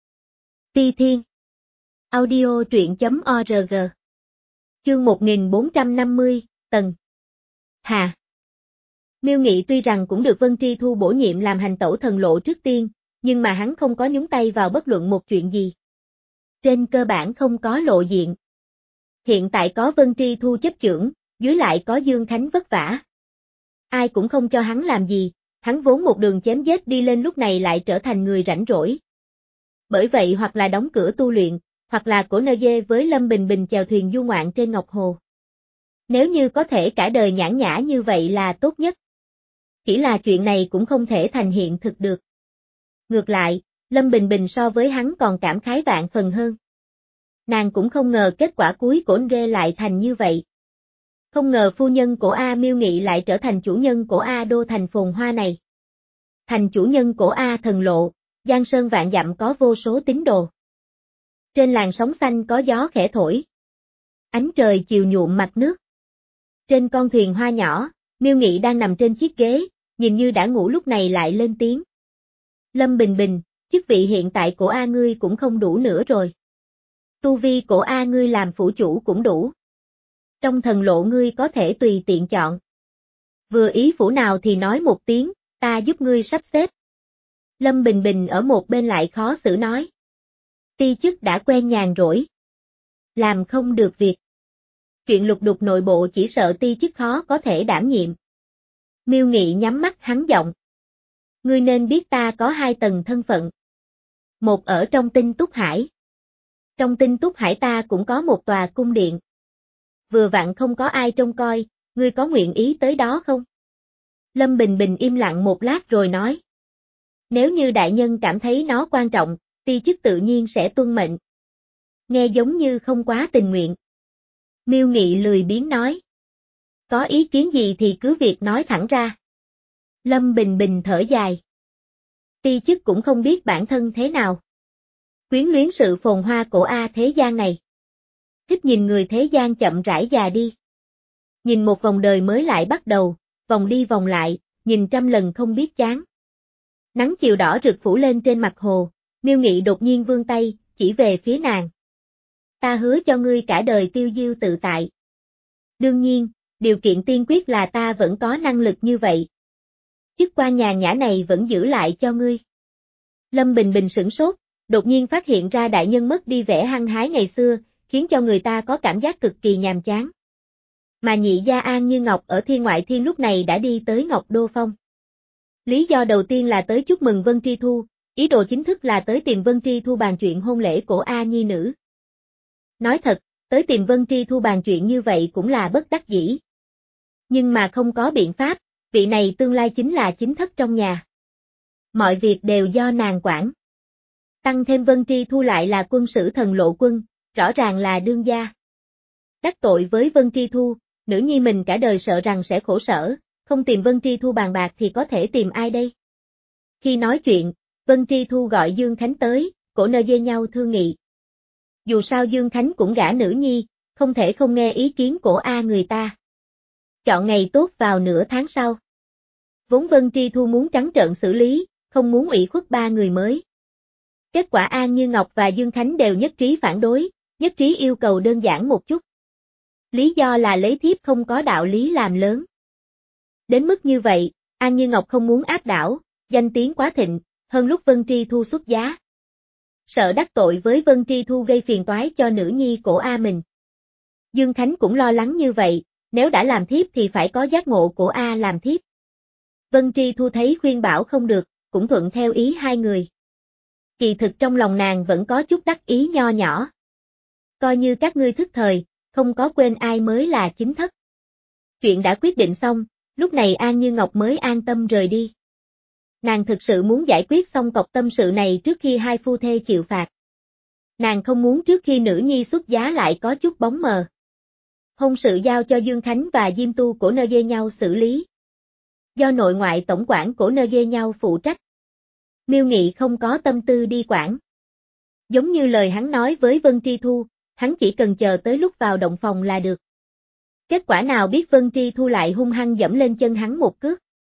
Ti Thiên. Audio truyện chấm org. Chương một nghìn bốn trăm năm mươi, Tần. Hà. Miêu Nghị tuy rằng cũng được Vân Tri Thu bổ nhiệm làm hành tẩu thần lộ trước tiên, nhưng mà hắn không có nhúng tay vào bất luận một chuyện gì. Trên cơ bản không có lộ diện. Hiện tại có Vân Tri Thu chấp chưởng, dưới lại có Dương Khánh vất vả. Ai cũng không cho hắn làm gì, hắn vốn một đường chém giết đi lên lúc này lại trở thành người rảnh rỗi. Bởi vậy hoặc là đóng cửa tu luyện, hoặc là cổ nơ dê với Lâm Bình Bình chèo thuyền du ngoạn trên Ngọc Hồ. Nếu như có thể cả đời nhãn nhã như vậy là tốt nhất. Chỉ là chuyện này cũng không thể thành hiện thực được. Ngược lại, Lâm Bình Bình so với hắn còn cảm khái vạn phần hơn. Nàng cũng không ngờ kết quả cuối của Rê lại thành như vậy. Không ngờ phu nhân cổ A Miêu Nghị lại trở thành chủ nhân cổ A đô thành phồn hoa này. Thành chủ nhân cổ A thần lộ, giang sơn vạn dặm có vô số tín đồ. Trên làn sóng xanh có gió khẽ thổi. Ánh trời chiều nhuộm mặt nước. Trên con thuyền hoa nhỏ, Miêu Nghị đang nằm trên chiếc ghế, nhìn như đã ngủ lúc này lại lên tiếng. Lâm Bình Bình, chức vị hiện tại cổ A ngươi cũng không đủ nữa rồi. Tu vi cổ A ngươi làm phủ chủ cũng đủ. Trong thần lộ ngươi có thể tùy tiện chọn. Vừa ý phủ nào thì nói một tiếng, ta giúp ngươi sắp xếp. Lâm Bình Bình ở một bên lại khó xử nói. Ti chức đã quen nhàn rỗi. Làm không được việc. Chuyện lục đục nội bộ chỉ sợ ti chức khó có thể đảm nhiệm. Miêu Nghị nhắm mắt hắn giọng. Ngươi nên biết ta có hai tầng thân phận. Một ở trong Tinh Túc Hải. Trong Tinh Túc Hải ta cũng có một tòa cung điện. Vừa vặn không có ai trông coi, ngươi có nguyện ý tới đó không? Lâm Bình Bình im lặng một lát rồi nói. Nếu như đại nhân cảm thấy nó quan trọng, ti chức tự nhiên sẽ tuân mệnh. Nghe giống như không quá tình nguyện. Miêu Nghị lười biếng nói. Có ý kiến gì thì cứ việc nói thẳng ra. Lâm Bình Bình thở dài. Ti chức cũng không biết bản thân thế nào. Quyến luyến sự phồn hoa cổ A thế gian này. Thích nhìn người thế gian chậm rãi già đi. Nhìn một vòng đời mới lại bắt đầu, vòng đi vòng lại, nhìn trăm lần không biết chán. Nắng chiều đỏ rực phủ lên trên mặt hồ, Miêu Nghị đột nhiên vươn tay, chỉ về phía nàng. Ta hứa cho ngươi cả đời tiêu diêu tự tại. Đương nhiên, điều kiện tiên quyết là ta vẫn có năng lực như vậy. Chức quan nhàn nhã này vẫn giữ lại cho ngươi. Lâm Bình Bình sửng sốt, đột nhiên phát hiện ra đại nhân mất đi vẻ hăng hái ngày xưa, khiến cho người ta có cảm giác cực kỳ nhàm chán. Mà nhị gia An Như Ngọc ở Thiên Ngoại Thiên lúc này đã đi tới Ngọc Đô Phong. Lý do đầu tiên là tới chúc mừng Vân Tri Thu, ý đồ chính thức là tới tìm Vân Tri Thu bàn chuyện hôn lễ của A Nhi nữ. Nói thật, tới tìm Vân Tri Thu bàn chuyện như vậy cũng là bất đắc dĩ. Nhưng mà không có biện pháp, vị này tương lai chính là chính thất trong nhà. Mọi việc đều do nàng quản. Tăng thêm Vân Tri Thu lại là quân sử thần lộ quân, rõ ràng là đương gia. Đắc tội với Vân Tri Thu, nữ nhi mình cả đời sợ rằng sẽ khổ sở, không tìm Vân Tri Thu bàn bạc thì có thể tìm ai đây? Khi nói chuyện, Vân Tri Thu gọi Dương Khánh tới, cổ nơ dê nhau thương nghị. Dù sao Dương Khánh cũng gả nữ nhi, không thể không nghe ý kiến của A người ta. Chọn ngày tốt vào nửa tháng sau. Vốn Vân Tri Thu muốn trắng trợn xử lý, không muốn ủy khuất ba người mới. Kết quả An Như Ngọc và Dương Khánh đều nhất trí phản đối, nhất trí yêu cầu đơn giản một chút. Lý do là lấy thiếp không có đạo lý làm lớn. Đến mức như vậy, An Như Ngọc không muốn áp đảo, danh tiếng quá thịnh, hơn lúc Vân Tri Thu xuất giá. Sợ đắc tội với Vân Tri Thu gây phiền toái cho nữ nhi cổ A mình. Dương Khánh cũng lo lắng như vậy, nếu đã làm thiếp thì phải có giác ngộ của A làm thiếp. Vân Tri Thu thấy khuyên bảo không được, cũng thuận theo ý hai người. Kỳ thực trong lòng nàng vẫn có chút đắc ý nho nhỏ. Coi như các ngươi thức thời, không có quên ai mới là chính thất. Chuyện đã quyết định xong, lúc này An Như Ngọc mới an tâm rời đi. Nàng thực sự muốn giải quyết xong cọc tâm sự này trước khi hai phu thê chịu phạt. Nàng không muốn trước khi nữ nhi xuất giá lại có chút bóng mờ. Hôn sự giao cho Dương Khánh và Diêm Tu cổ nơ dê nhau xử lý. Do nội ngoại tổng quản cổ nơ dê nhau phụ trách. Miêu Nghị không có tâm tư đi quản. Giống như lời hắn nói với Vân Tri Thu, hắn chỉ cần chờ tới lúc vào động phòng là được. Kết quả nào biết Vân Tri Thu lại hung hăng dẫm lên chân hắn một cước.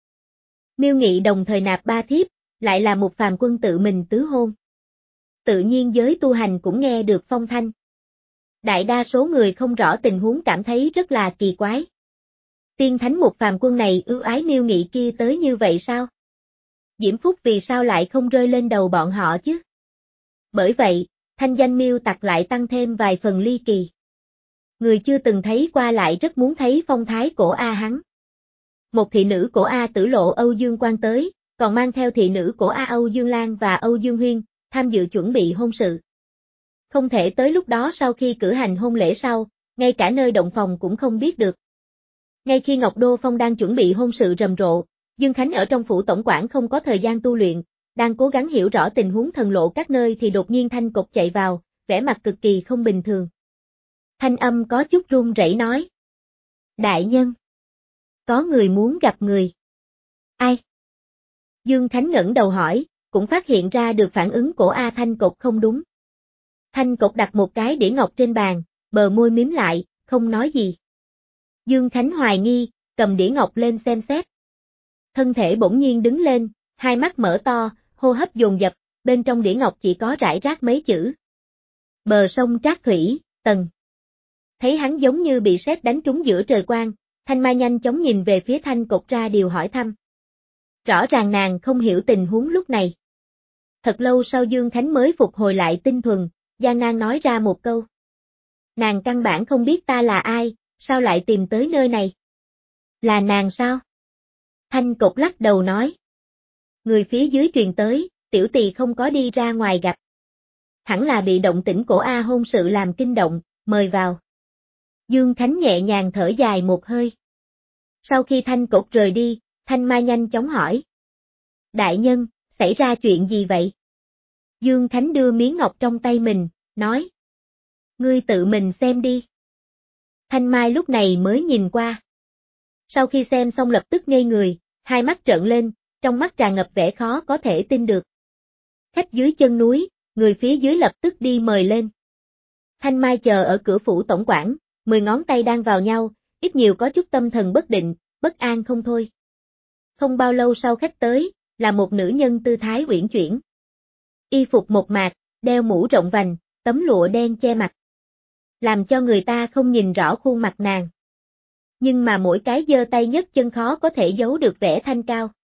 Miêu Nghị đồng thời nạp ba thiếp, lại là một phàm quân tự mình tứ hôn. Tự nhiên giới tu hành cũng nghe được phong thanh. Đại đa số người không rõ tình huống cảm thấy rất là kỳ quái. Tiên thánh một phàm quân này ưu ái Miêu Nghị kia tới như vậy sao? Diễm phúc vì sao lại không rơi lên đầu bọn họ chứ? Bởi vậy, thanh danh Miêu Tặc lại tăng thêm vài phần ly kỳ. Người chưa từng thấy qua lại rất muốn thấy phong thái cổ A hắn. Một thị nữ cổ A Tử Lộ Âu Dương Quang tới, còn mang theo thị nữ cổ A Âu Dương Lan và Âu Dương Huyên, tham dự chuẩn bị hôn sự. Không thể tới lúc đó sau khi cử hành hôn lễ sau, ngay cả nơi động phòng cũng không biết được. Ngay khi Ngọc Đô Phong đang chuẩn bị hôn sự rầm rộ, Dương Khánh ở trong phủ tổng quản không có thời gian tu luyện, đang cố gắng hiểu rõ tình huống thần lộ các nơi thì đột nhiên Thanh Cục chạy vào, vẻ mặt cực kỳ không bình thường. Thanh âm có chút run rẩy nói. Đại nhân. Có người muốn gặp người. Ai? Dương Khánh ngẩng đầu hỏi, cũng phát hiện ra được phản ứng của A Thanh Cục không đúng. Thanh Cục đặt một cái đĩa ngọc trên bàn, bờ môi mím lại, không nói gì. Dương Khánh hoài nghi, cầm đĩa ngọc lên xem xét. Thân thể bỗng nhiên đứng lên, hai mắt mở to, hô hấp dồn dập, bên trong đĩa ngọc chỉ có rải rác mấy chữ. Bờ sông Trác Thủy, Tần. Thấy hắn giống như bị sét đánh trúng giữa trời quang, Thanh Mai nhanh chóng nhìn về phía Thanh Cục ra điều hỏi thăm. Rõ ràng nàng không hiểu tình huống lúc này. Thật lâu sau Dương Khánh mới phục hồi lại tinh thuần, gian nan nói ra một câu. Nàng căn bản không biết ta là ai, sao lại tìm tới nơi này? Là nàng sao? Thanh Cục lắc đầu nói. Người phía dưới truyền tới, tiểu tỳ không có đi ra ngoài gặp. Hẳn là bị động tĩnh cổ A hôn sự làm kinh động, mời vào. Dương Khánh nhẹ nhàng thở dài một hơi. Sau khi Thanh Cục rời đi, Thanh Mai nhanh chóng hỏi. Đại nhân, xảy ra chuyện gì vậy? Dương Khánh đưa miếng ngọc trong tay mình, nói. Ngươi tự mình xem đi. Thanh Mai lúc này mới nhìn qua. Sau khi xem xong lập tức ngây người, hai mắt trợn lên, trong mắt tràn ngập vẻ khó có thể tin được. Khách dưới chân núi, người phía dưới lập tức đi mời lên. Thanh Mai chờ ở cửa phủ tổng quản, mười ngón tay đang vào nhau, ít nhiều có chút tâm thần bất định, bất an không thôi. Không bao lâu sau khách tới, là một nữ nhân tư thái uyển chuyển. Y phục mộc mạc, đeo mũ rộng vành, tấm lụa đen che mặt. Làm cho người ta không nhìn rõ khuôn mặt nàng. Nhưng mà mỗi cái giơ tay nhấc chân khó có thể giấu được vẻ thanh cao.